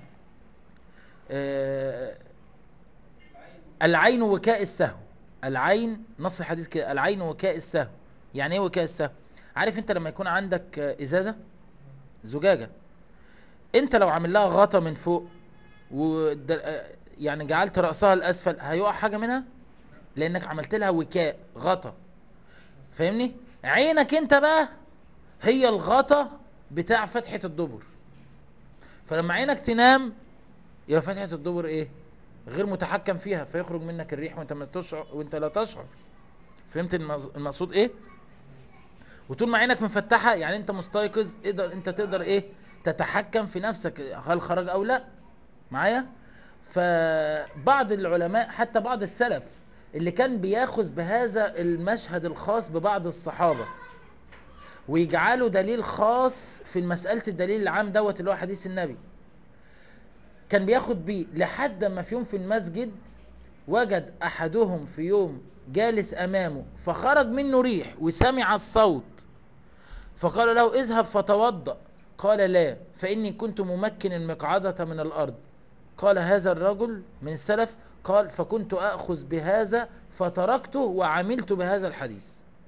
آه، العين وكاء السهو. العين، نص الحديث كده: العين وكاء السهو. يعني ايه وكاء السهو؟ عارف انت لما يكون عندك آه، ازازة، زجاجة، انت لو عامل لها غطا من فوق و يعني جعلت رأسها الأسفل، هيقع حاجة منها؟ لأنك عملت لها وكاء، غطا. فاهمني؟ عينك انت بقى هي الغطا بتاع فتحة الدبر. فلما عينك تنام يبقى فتحة الدبر ايه؟ غير متحكم فيها، فيخرج منك الريح وانت ما تشعر، وانت لا تشعر. فهمت المز- المقصود ايه؟ وطول ما عينك مفتحة يعني انت مستيقظ، اقدر انت تقدر ايه؟ تتحكم في نفسك، هل خرج او لا. معايا؟ فبعض العلماء، حتى بعض السلف اللي كان بياخذ بهذا المشهد الخاص ببعض الصحابة ويجعله دليل خاص في مسألة الدليل العام دوت اللي هو حديث النبي، كان بياخد بيه لحد ما في يوم في المسجد وجد احدهم في يوم جالس امامه فخرج منه ريح وسمع الصوت، فقال له: اذهب فتوضأ. قال: لا، فاني كنت ممكن المقعدة من الارض. قال هذا الرجل من السلف، قال: فكنت اخذ بهذا فتركته وعملت بهذا الحديث.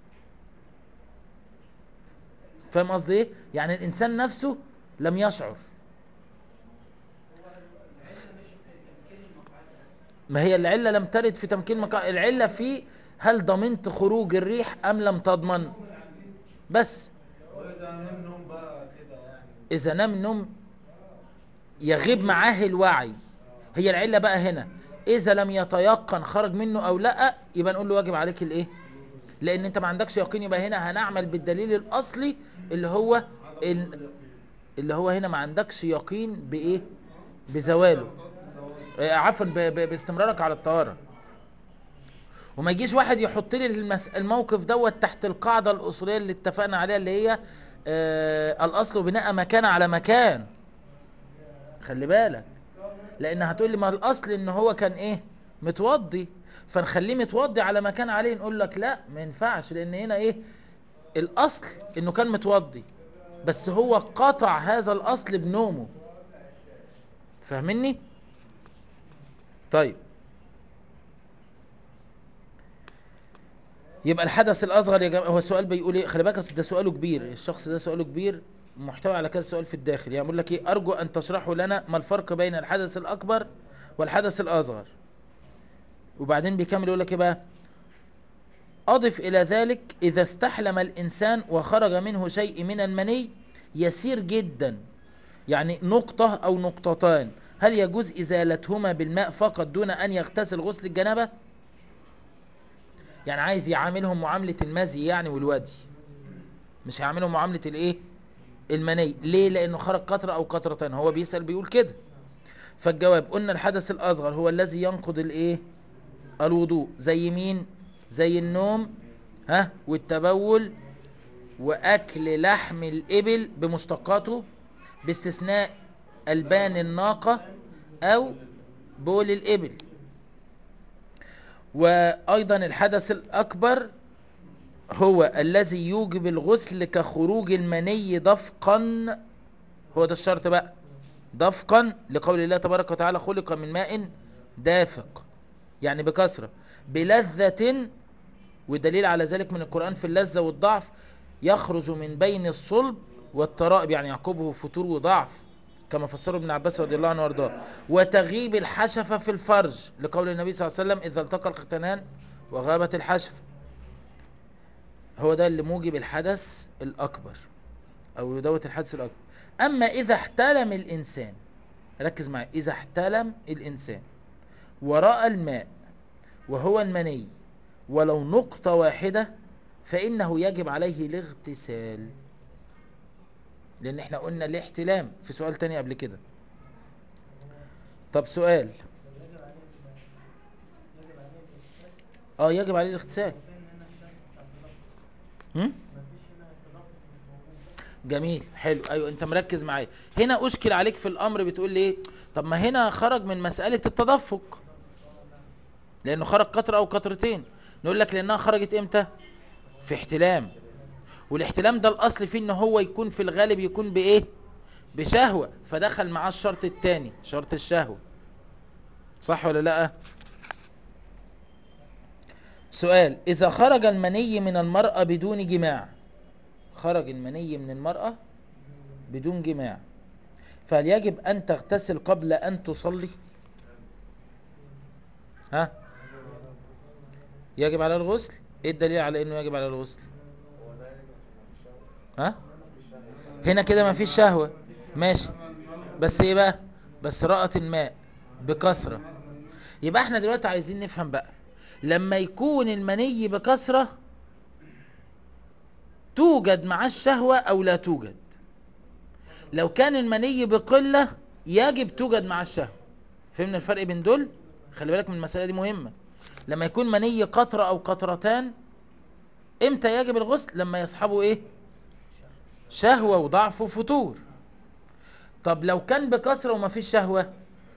فاهم قصدي ايه؟ يعني الانسان نفسه لم يشعر. ما هي العلة لم ترد في تمكين مقا... العلة في هل ضمنت خروج الريح أم لم تضمن؟ بس. واذا نام نوم بقى كده يعني. اذا نام نوم يغيب معاه الوعي، هي العله بقى هنا، اذا لم يتيقن خرج منه او لا، يبقى نقول له واجب عليك الايه، لان انت ما عندكش يقين. يبقى هنا هنعمل بالدليل الاصلي اللي هو عدم ال- وصول اليقين. اللي هو هنا ما عندكش يقين بايه، بزواله، آه، عفوا ب- ب- باستمرارك على الطهاره. وما يجيش واحد يحط لي المس... الموقف دوت تحت القاعده الاصوليه اللي اتفقنا عليها، اللي هي آه الاصل بناء مكان على مكان. خلي بالك، لان هتقول لي ما الاصل ان هو كان ايه، متوضي، فنخليه متوضي على مكان عليه. نقول لك لا، ما ينفعش، لان هنا ايه، الاصل انه كان متوضي، بس هو قطع هذا الاصل بنومه. فاهمني؟ طيب، يبقى الحدث الاصغر يا جماعه، هو السؤال بيقول ايه، خلي بالك أصل ده سؤاله كبير، الشخص ده سؤاله كبير، محتوى على كذا سؤال في الداخل. يعني بيقول لك ايه، ارجو ان تشرحوا لنا ما الفرق بين الحدث الاكبر والحدث الاصغر. وبعدين بيكمل يقول لك ايه بقى، اضف الى ذلك اذا استحلم الانسان وخرج منه شيء من المني يسير جدا، يعني نقطة او نقطتان، هل يجوز ازالتهما بالماء فقط دون ان يغتسل غسل الجنابة؟ يعني عايز يعاملهم معاملة المزي يعني والودي، مش هيعاملهم معاملة الايه، المني. ليه؟ لانه خرج قطرة او قطرتين، هو بيسأل بيقول كده. فالجواب، قلنا الحدث الاصغر هو الذي ينقض الايه، الوضوء، زي مين؟ زي النوم، ها، والتبول، واكل لحم الابل بمشتقاته، باستثناء البان الناقة او بول الابل. وايضا الحدث الاكبر هو الذي يوجب الغسل كخروج المني دفقا، هو ده الشرط بقى، دفقا لقول الله تبارك وتعالى خلق من ماء دافق، يعني بكثرة، بلذة، ودليل على ذلك من القرآن في اللذة والضعف، يخرج من بين الصلب والترائب، يعني يعقبه فتور وضعف، كما فسره ابن عباس رضي الله عنه وارضاه. وتغيب الحشفة في الفرج لقول النبي صلى الله عليه وسلم إذا التقى الختانان وغابت الحشفة. هو ده اللي موجب الحدث الأكبر، أو دوت الحدث الأكبر. أما إذا احتلم الإنسان، ركز معي، إذا احتلم الإنسان ورأى الماء وهو المني ولو نقطة واحدة، فإنه يجب عليه الاغتسال، لأن احنا قلنا الاحتلام في سؤال تاني قبل كده. طب سؤال، يجب عليه ال- يجب عليه الاغتسال. اه يجب عليه الاغتسال. وفين هنا الشرط بتاع التدفق؟ هم؟ مفيش هنا التدفق مش موجود. جميل، حلو، ايوه انت مركز معايا. هنا اشكل عليك في الامر، بتقول لي ايه، طب ما هنا خرج من مسألة التدفق، لانه خرج قطرة او قطرتين. نقول لك لانها خرجت امتى، في احتلام، والاحتلام ده الاصل فيه ان هو يكون في الغالب يكون بايه، بشهوة، فدخل معاه الشرط الثاني، شرط الشهوة. صح ولا لا؟ سؤال، اذا خرج المني من المرأة بدون جماع، خرج المني من المرأة بدون جماع، فهل يجب ان تغتسل قبل ان تصلي؟ ها، يجب على الغسل. ايه الدليل على انه يجب على الغسل؟ ها، هنا كده ما فيش شهوة، ماشي، بس ايه بقى، بس رأت الماء بكثرة. يبقى احنا دلوقتي عايزين نفهم بقى، لما يكون المني بكثرة توجد معاه الشهوة او لا توجد؟ لو كان المني بقلة يجب توجد مع الشهوة. فهمنا الفرق بين دول؟ خلي بالك من المسألة دي مهمة. لما يكون مني قطرة او قطرتان، امتى يجب الغسل؟ لما يصحبه ايه، شهوة وضعف وفتور. طب لو كان بكثرة وما فيش شهوة،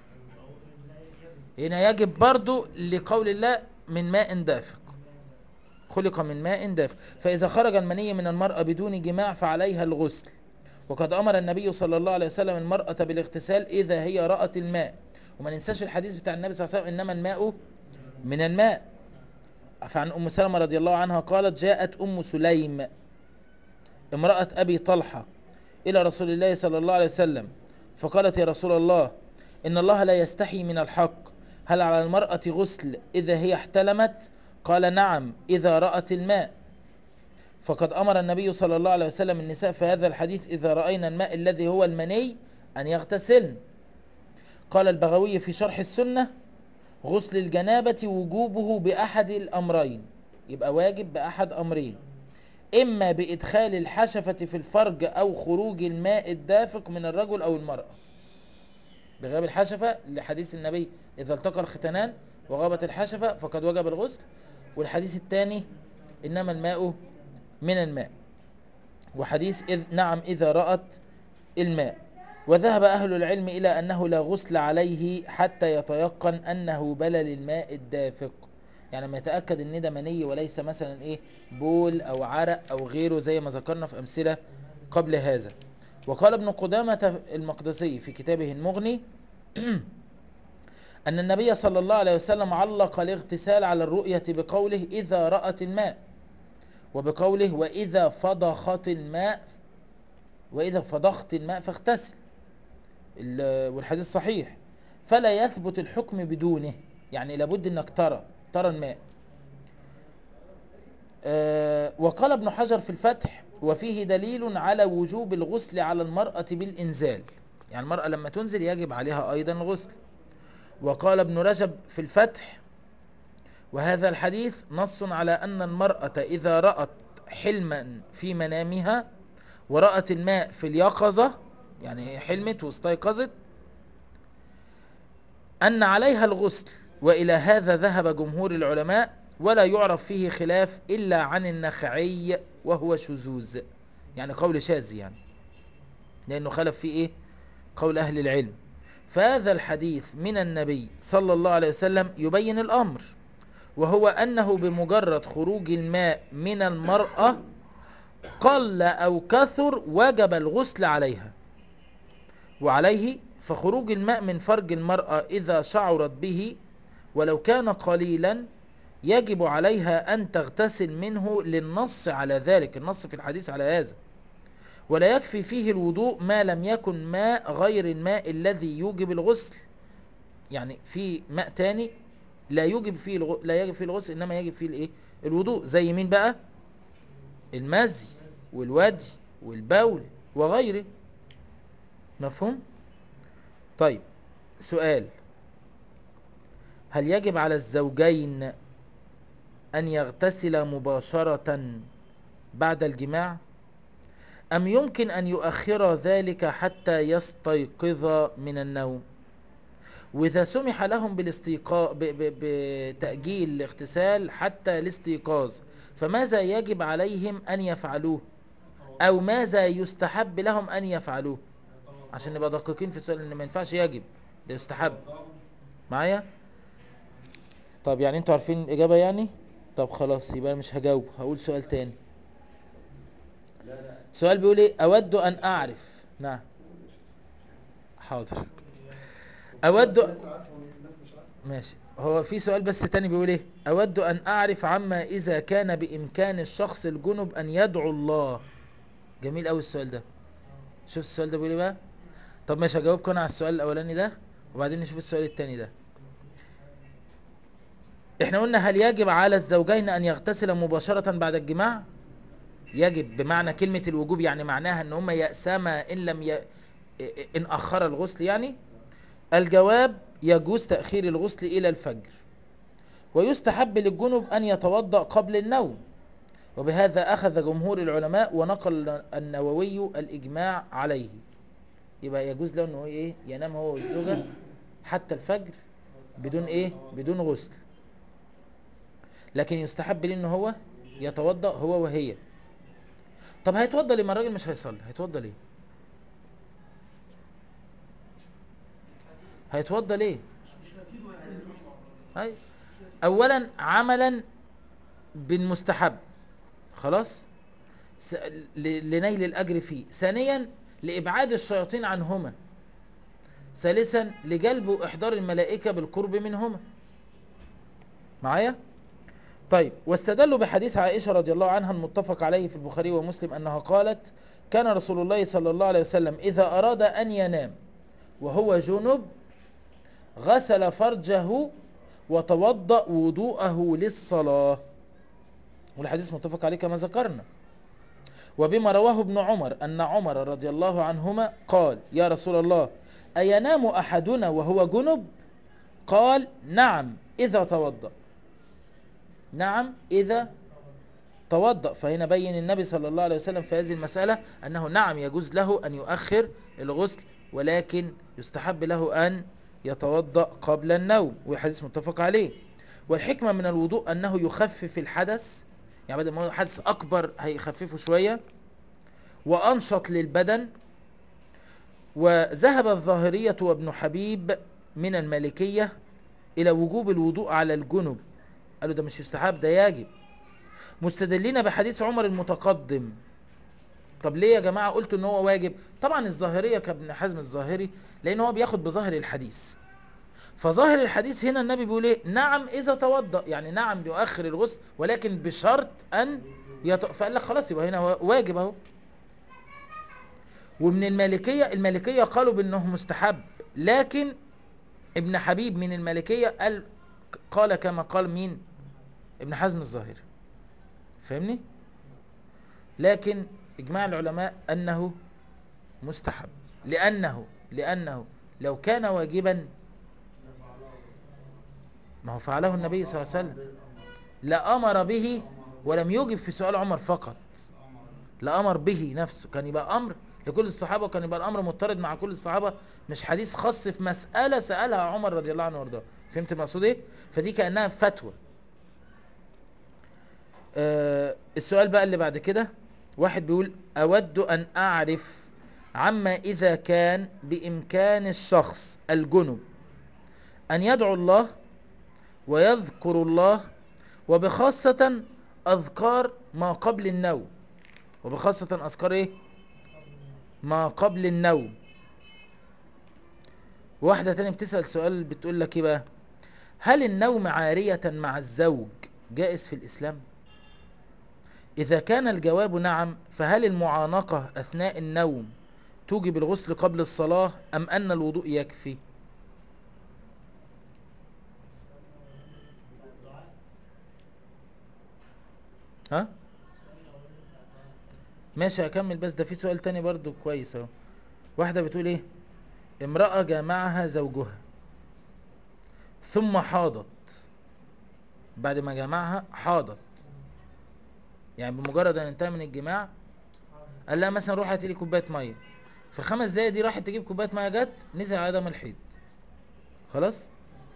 هنا يجب برضو لقول الله من ماء دافق، خلق من ماء دافق. فإذا خرج المني من المرأة بدون جماع فعليها الغسل، وقد أمر النبي صلى الله عليه وسلم المرأة بالاغتسال إذا هي رأت الماء. وما ننساش الحديث بتاع النبي صلى الله عليه وسلم إنما الماء من الماء. فعن أم سلمة رضي الله عنها قالت جاءت أم سليم امرأة أبي طلحة إلى رسول الله صلى الله عليه وسلم فقالت يا رسول الله إن الله لا يستحي من الحق، هل على المرأة غسل إذا هي احتلمت؟ قال نعم إذا رأت الماء. فقد أمر النبي صلى الله عليه وسلم النساء في هذا الحديث إذا رأينا الماء الذي هو المني أن يغتسلن. قال البغوي في شرح السنة: غسل الجنابة وجوبه بأحد الأمرين، يبقى واجب بأحد أمرين: إما بإدخال الحشفة في الفرج أو خروج الماء الدافق من الرجل أو المرأة. بغياب الحشفة لحديث النبي إذا التقى الختانان وغابت الحشفة فقد وجب الغسل، والحديث الثاني إنما الماء من الماء، وحديث إذ نعم إذا رأت الماء. وذهب أهل العلم إلى أنه لا غسل عليه حتى يتيقن أنه بلل الماء الدافق، يعني ما يتأكد أن ده مني وليس مثلا إيه بول أو عرق أو غيره زي ما ذكرنا في أمثلة قبل هذا. وقال ابن قدامة المقدسي في كتابه المغني أن النبي صلى الله عليه وسلم علق الاغتسال على الرؤية بقوله إذا رأت الماء، وبقوله وإذا فضخت الماء وإذا فضخت الماء فاغتسل، والحديث صحيح، فلا يثبت الحكم بدونه، يعني لابد انك ترى ترى الماء. أه وقال ابن حجر في الفتح: وفيه دليل على وجوب الغسل على المرأة بالإنزال، يعني المرأة لما تنزل يجب عليها أيضا الغسل. وقال ابن رجب في الفتح: وهذا الحديث نص على أن المرأة إذا رأت حلما في منامها ورأت الماء في اليقظة، يعني حلمت واستيقظت، أن عليها الغسل. وإلى هذا ذهب جمهور العلماء، ولا يعرف فيه خلاف إلا عن النخعي وهو شذوذ، يعني قول شاذ، يعني لأنه خلف فيه إيه قول أهل العلم. فهذا الحديث من النبي صلى الله عليه وسلم يبين الأمر، وهو أنه بمجرد خروج الماء من المرأة قل أو كثر وجب الغسل عليها. وعليه فخروج الماء من فرج المرأة إذا شعرت به ولو كان قليلا يجب عليها أن تغتسل منه، للنص على ذلك، النص في الحديث على هذا. ولا يكفي فيه الوضوء ما لم يكن ماء غير الماء الذي يوجب الغسل، يعني في ماء تاني لا يوجب فيه الغ... لا يجب فيه الغسل، إنما يجب فيه الإيه؟ الوضوء، زي مين بقى؟ المزي والودي والبول وغيره. مفهوم؟ طيب سؤال: هل يجب على الزوجين أن يغتسلا مباشرة بعد الجماع، أم يمكن أن يؤخر ذلك حتى يستيقظ من النوم؟ وإذا سمح لهم بالاستيقاظ بتأجيل الاغتسال حتى الاستيقاظ فماذا يجب عليهم أن يفعلوه، أو ماذا يستحب لهم أن يفعلوه؟ عشان نبقى دقيقين في السؤال، إن ما ينفعش يجب، ده يستحب. معايا؟ طب يعني انتوا عارفين الإجابة يعني؟ طب خلاص يبقى مش هجاوب، هقول سؤال تاني. سؤال بيقول ايه: أود أن أعرف. نعم حاضر. أود ماشي. هو في سؤال بس تاني بيقول ايه: أود أن أعرف عما إذا كان بإمكان الشخص الجنب أن يدعو الله. جميل أوي السؤال ده. شوف السؤال ده بيقول ايه بقى. طب ماشي هجاوبكم أنا على السؤال الأولاني ده وبعدين نشوف السؤال التاني ده. احنا قلنا هل يجب على الزوجين أن يغتسلا مباشرة بعد الجماع؟ يجب بمعنى كلمة الوجوب، يعني معناها ان هم يأسما ان لم ي... ان اخر الغسل يعني. الجواب: يجوز تأخير الغسل الى الفجر، ويستحب للجنب ان يتوضأ قبل النوم، وبهذا اخذ جمهور العلماء، ونقل النووي الاجماع عليه. يبقى يجوز له انه ايه ينام هو والزوجة حتى الفجر بدون ايه بدون غسل، لكن يستحب له ان هو يتوضأ هو وهي. طب هيتوضأ ليه؟ ما الراجل مش هيصلي، هيتوضأ ليه؟ هيتوضى ليه؟ هاي اولا عملا بالمستحب خلاص س... ل... لنيل الاجر فيه، ثانيا لابعاد الشياطين عنهما، ثالثا لجلب واحضار الملائكه بالقرب منهما. معايا؟ طيب واستدلوا بحديث عائشه رضي الله عنها المتفق عليه في البخاري ومسلم انها قالت: كان رسول الله صلى الله عليه وسلم اذا اراد ان ينام وهو جنب غسل فرجه وتوضأ وضوءه للصلاة، والحديث متفق عليه كما ذكرنا. وبما رواه ابن عمر أن عمر رضي الله عنهما قال يا رسول الله أينام أحدنا وهو جنب؟ قال نعم إذا توضأ. نعم إذا توضأ. فهنا بين النبي صلى الله عليه وسلم في هذه المسألة أنه نعم يجوز له أن يؤخر الغسل، ولكن يستحب له أن يتوضأ قبل النوم، والحديث متفق عليه. والحكمة من الوضوء أنه يخفف الحدث، يعني بدل ما هو حدث أكبر هيخففه شوية، وأنشط للبدن. وذهب الظاهرية وابن حبيب من المالكية إلى وجوب الوضوء على الجنب، قالوا ده مش يستحب ده يجب، مستدلين بحديث عمر المتقدم. طب ليه يا جماعة قلتوا ان هو واجب؟ طبعا الظاهرية كابن حزم الظاهري، لان هو بياخد بظاهر الحديث. فظاهر الحديث هنا النبي بيقول ايه؟ نعم اذا توضأ، يعني نعم يؤخر الغسل ولكن بشرط ان يت... فقال لك خلاص يبقى هنا واجب اهو. ومن المالكية، المالكية قالوا بانه مستحب، لكن ابن حبيب من المالكية قال قال كما قال مين؟ ابن حزم الظاهري. فاهمني؟ لكن اجماع العلماء انه مستحب، لانه لانه لو كان واجبا ما هو فعله النبي صلى الله عليه وسلم، لأمر به ولم يوجب في سؤال عمر فقط، لأمر به نفسه، كان يبقى أمر لكل الصحابة، وكان يبقى الأمر مضطرد مع كل الصحابة، مش حديث خاص في مسألة سألها عمر رضي الله عنه وارضاه. فهمت المقصود ايه؟ فدي كأنها فتوى. آه السؤال بقى اللي بعد كده، واحد بيقول أود أن أعرف عما إذا كان بإمكان الشخص الجنب أن يدعو الله ويذكر الله، وبخاصة أذكار ما قبل النوم، وبخاصة أذكار إيه؟ ما قبل النوم. واحدة تانية بتسأل سؤال بتقول لك إيه بقى؟ هل النوم عارية مع الزوج جائز في الإسلام؟ إذا كان الجواب نعم، فهل المعانقة أثناء النوم توجب الغسل قبل الصلاة أم أن الوضوء يكفي؟ ها؟ ماشي هكمل، بس ده في سؤال تاني برضو كويس اهو. واحدة بتقول ايه؟ امرأة جامعها زوجها ثم حاضت، بعد ما جامعها حاضت، يعني بمجرد ان انتهى من الجماع قال لها مثلا روح هاتي لي كوبايه ميه، في الخمس دقايق دي راحت تجيب كوبايه ميه، جت نزل على دم الحيض خلاص،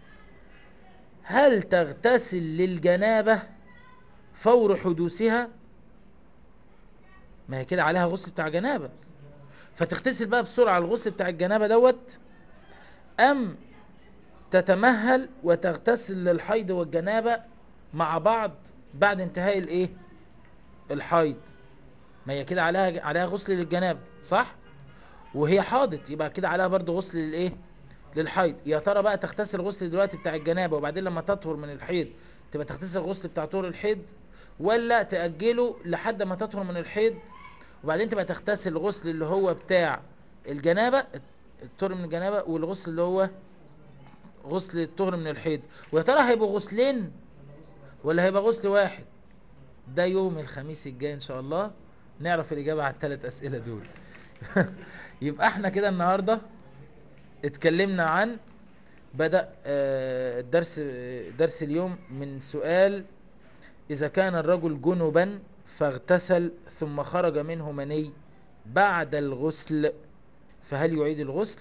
هل تغتسل للجنابه فور حدوثها؟ ما هي كده عليها غسل بتاع جنابه، فتغتسل بقى بسرعه الغسل بتاع الجنابه دوت، ام تتمهل وتغتسل للحيض والجنابه مع بعض بعد انتهاء الايه الحيض؟ ما هي كده عليها عليها غسل للجنابه صح، وهي حاضت يبقى كده عليها برضو غسل للايه للحيض. يا ترى بقى تغتسل غسل دلوقتي بتاع الجنابه وبعدين لما تطهر من الحيض تبقى تغتسل غسل بتاع طهر الحيض، ولا تأجله لحد ما تطهر من الحيض وبعدين تبقى تغتسل الغسل اللي هو بتاع الجنابه الطهر من الجنابه والغسل اللي هو غسل الطهر من الحيض؟ ويا ترى هيبقوا غسلين ولا هيبقى غسل واحد؟ ده يوم الخميس الجاي ان شاء الله نعرف الاجابه على الثلاث اسئله دول. يبقى احنا كده النهارده اتكلمنا عن بدأ آه، الدرس آه، درس اليوم من سؤال: إذا كان الرجل جنبا فاغتسل ثم خرج منه مني بعد الغسل فهل يعيد الغسل؟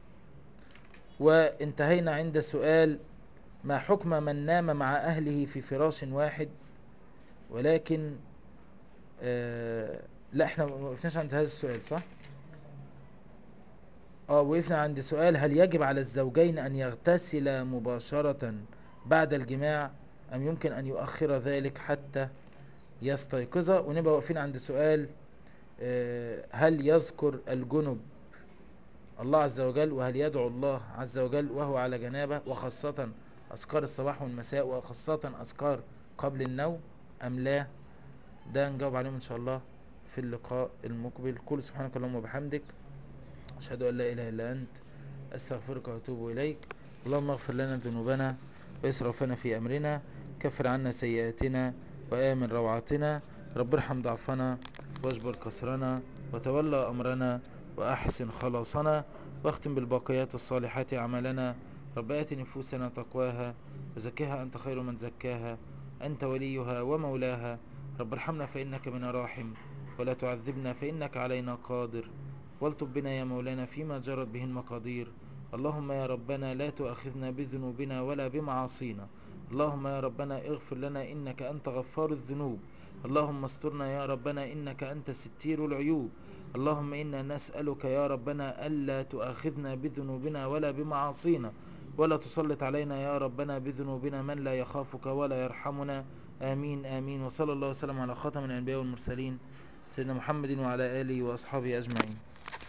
وانتهينا عند سؤال: ما حكم من نام مع أهله في فراش واحد؟ ولكن آه لا احنا ما وقفناش عند هذا السؤال صح؟ اه وقفنا عند سؤال: هل يجب على الزوجين ان يغتسلا مباشرة بعد الجماع ام يمكن ان يؤخر ذلك حتى يستيقظا؟ ونبقى واقفين عند سؤال: آه، هل يذكر الجنب الله عز وجل وهل يدعو الله عز وجل وهو على جنابه، وخاصة اذكار الصباح والمساء وخاصة اذكار قبل النوم ام لا؟ ده نجاوب عليهم ان شاء الله في اللقاء المقبل. قل سبحانك اللهم وبحمدك أشهد أن لا إله إلا أنت أستغفرك وأتوب إليك. اللهم اغفر لنا ذنوبنا وإسرافنا في أمرنا، كفر عنا سيئاتنا وآمن روعاتنا، رب ارحم ضعفنا واجبر كسرنا وتولى أمرنا وأحسن خلاصنا، واختم بالباقيات الصالحات أعمالنا. رب آت نفوسنا تقواها وزكها أنت خير من زكاها، أنت وليها ومولاها. رب ارحمنا فإنك بنا راحم، ولا تعذبنا فإنك علينا قادر، والطب بنا يا مولانا فيما جرت به المقادير. اللهم يا ربنا لا تؤاخذنا بذنوبنا ولا بمعاصينا. اللهم يا ربنا اغفر لنا إنك أنت غفار الذنوب. اللهم استرنا يا ربنا إنك أنت ستير العيوب. اللهم إنا نسألك يا ربنا ألا تؤاخذنا بذنوبنا ولا بمعاصينا، ولا تسلط علينا يا ربنا بذنوبنا من لا يخافك ولا يرحمنا. آمين آمين. وصلى الله وسلم على خاتم الأنبياء والمرسلين سيدنا محمد وعلى آله وأصحابه أجمعين.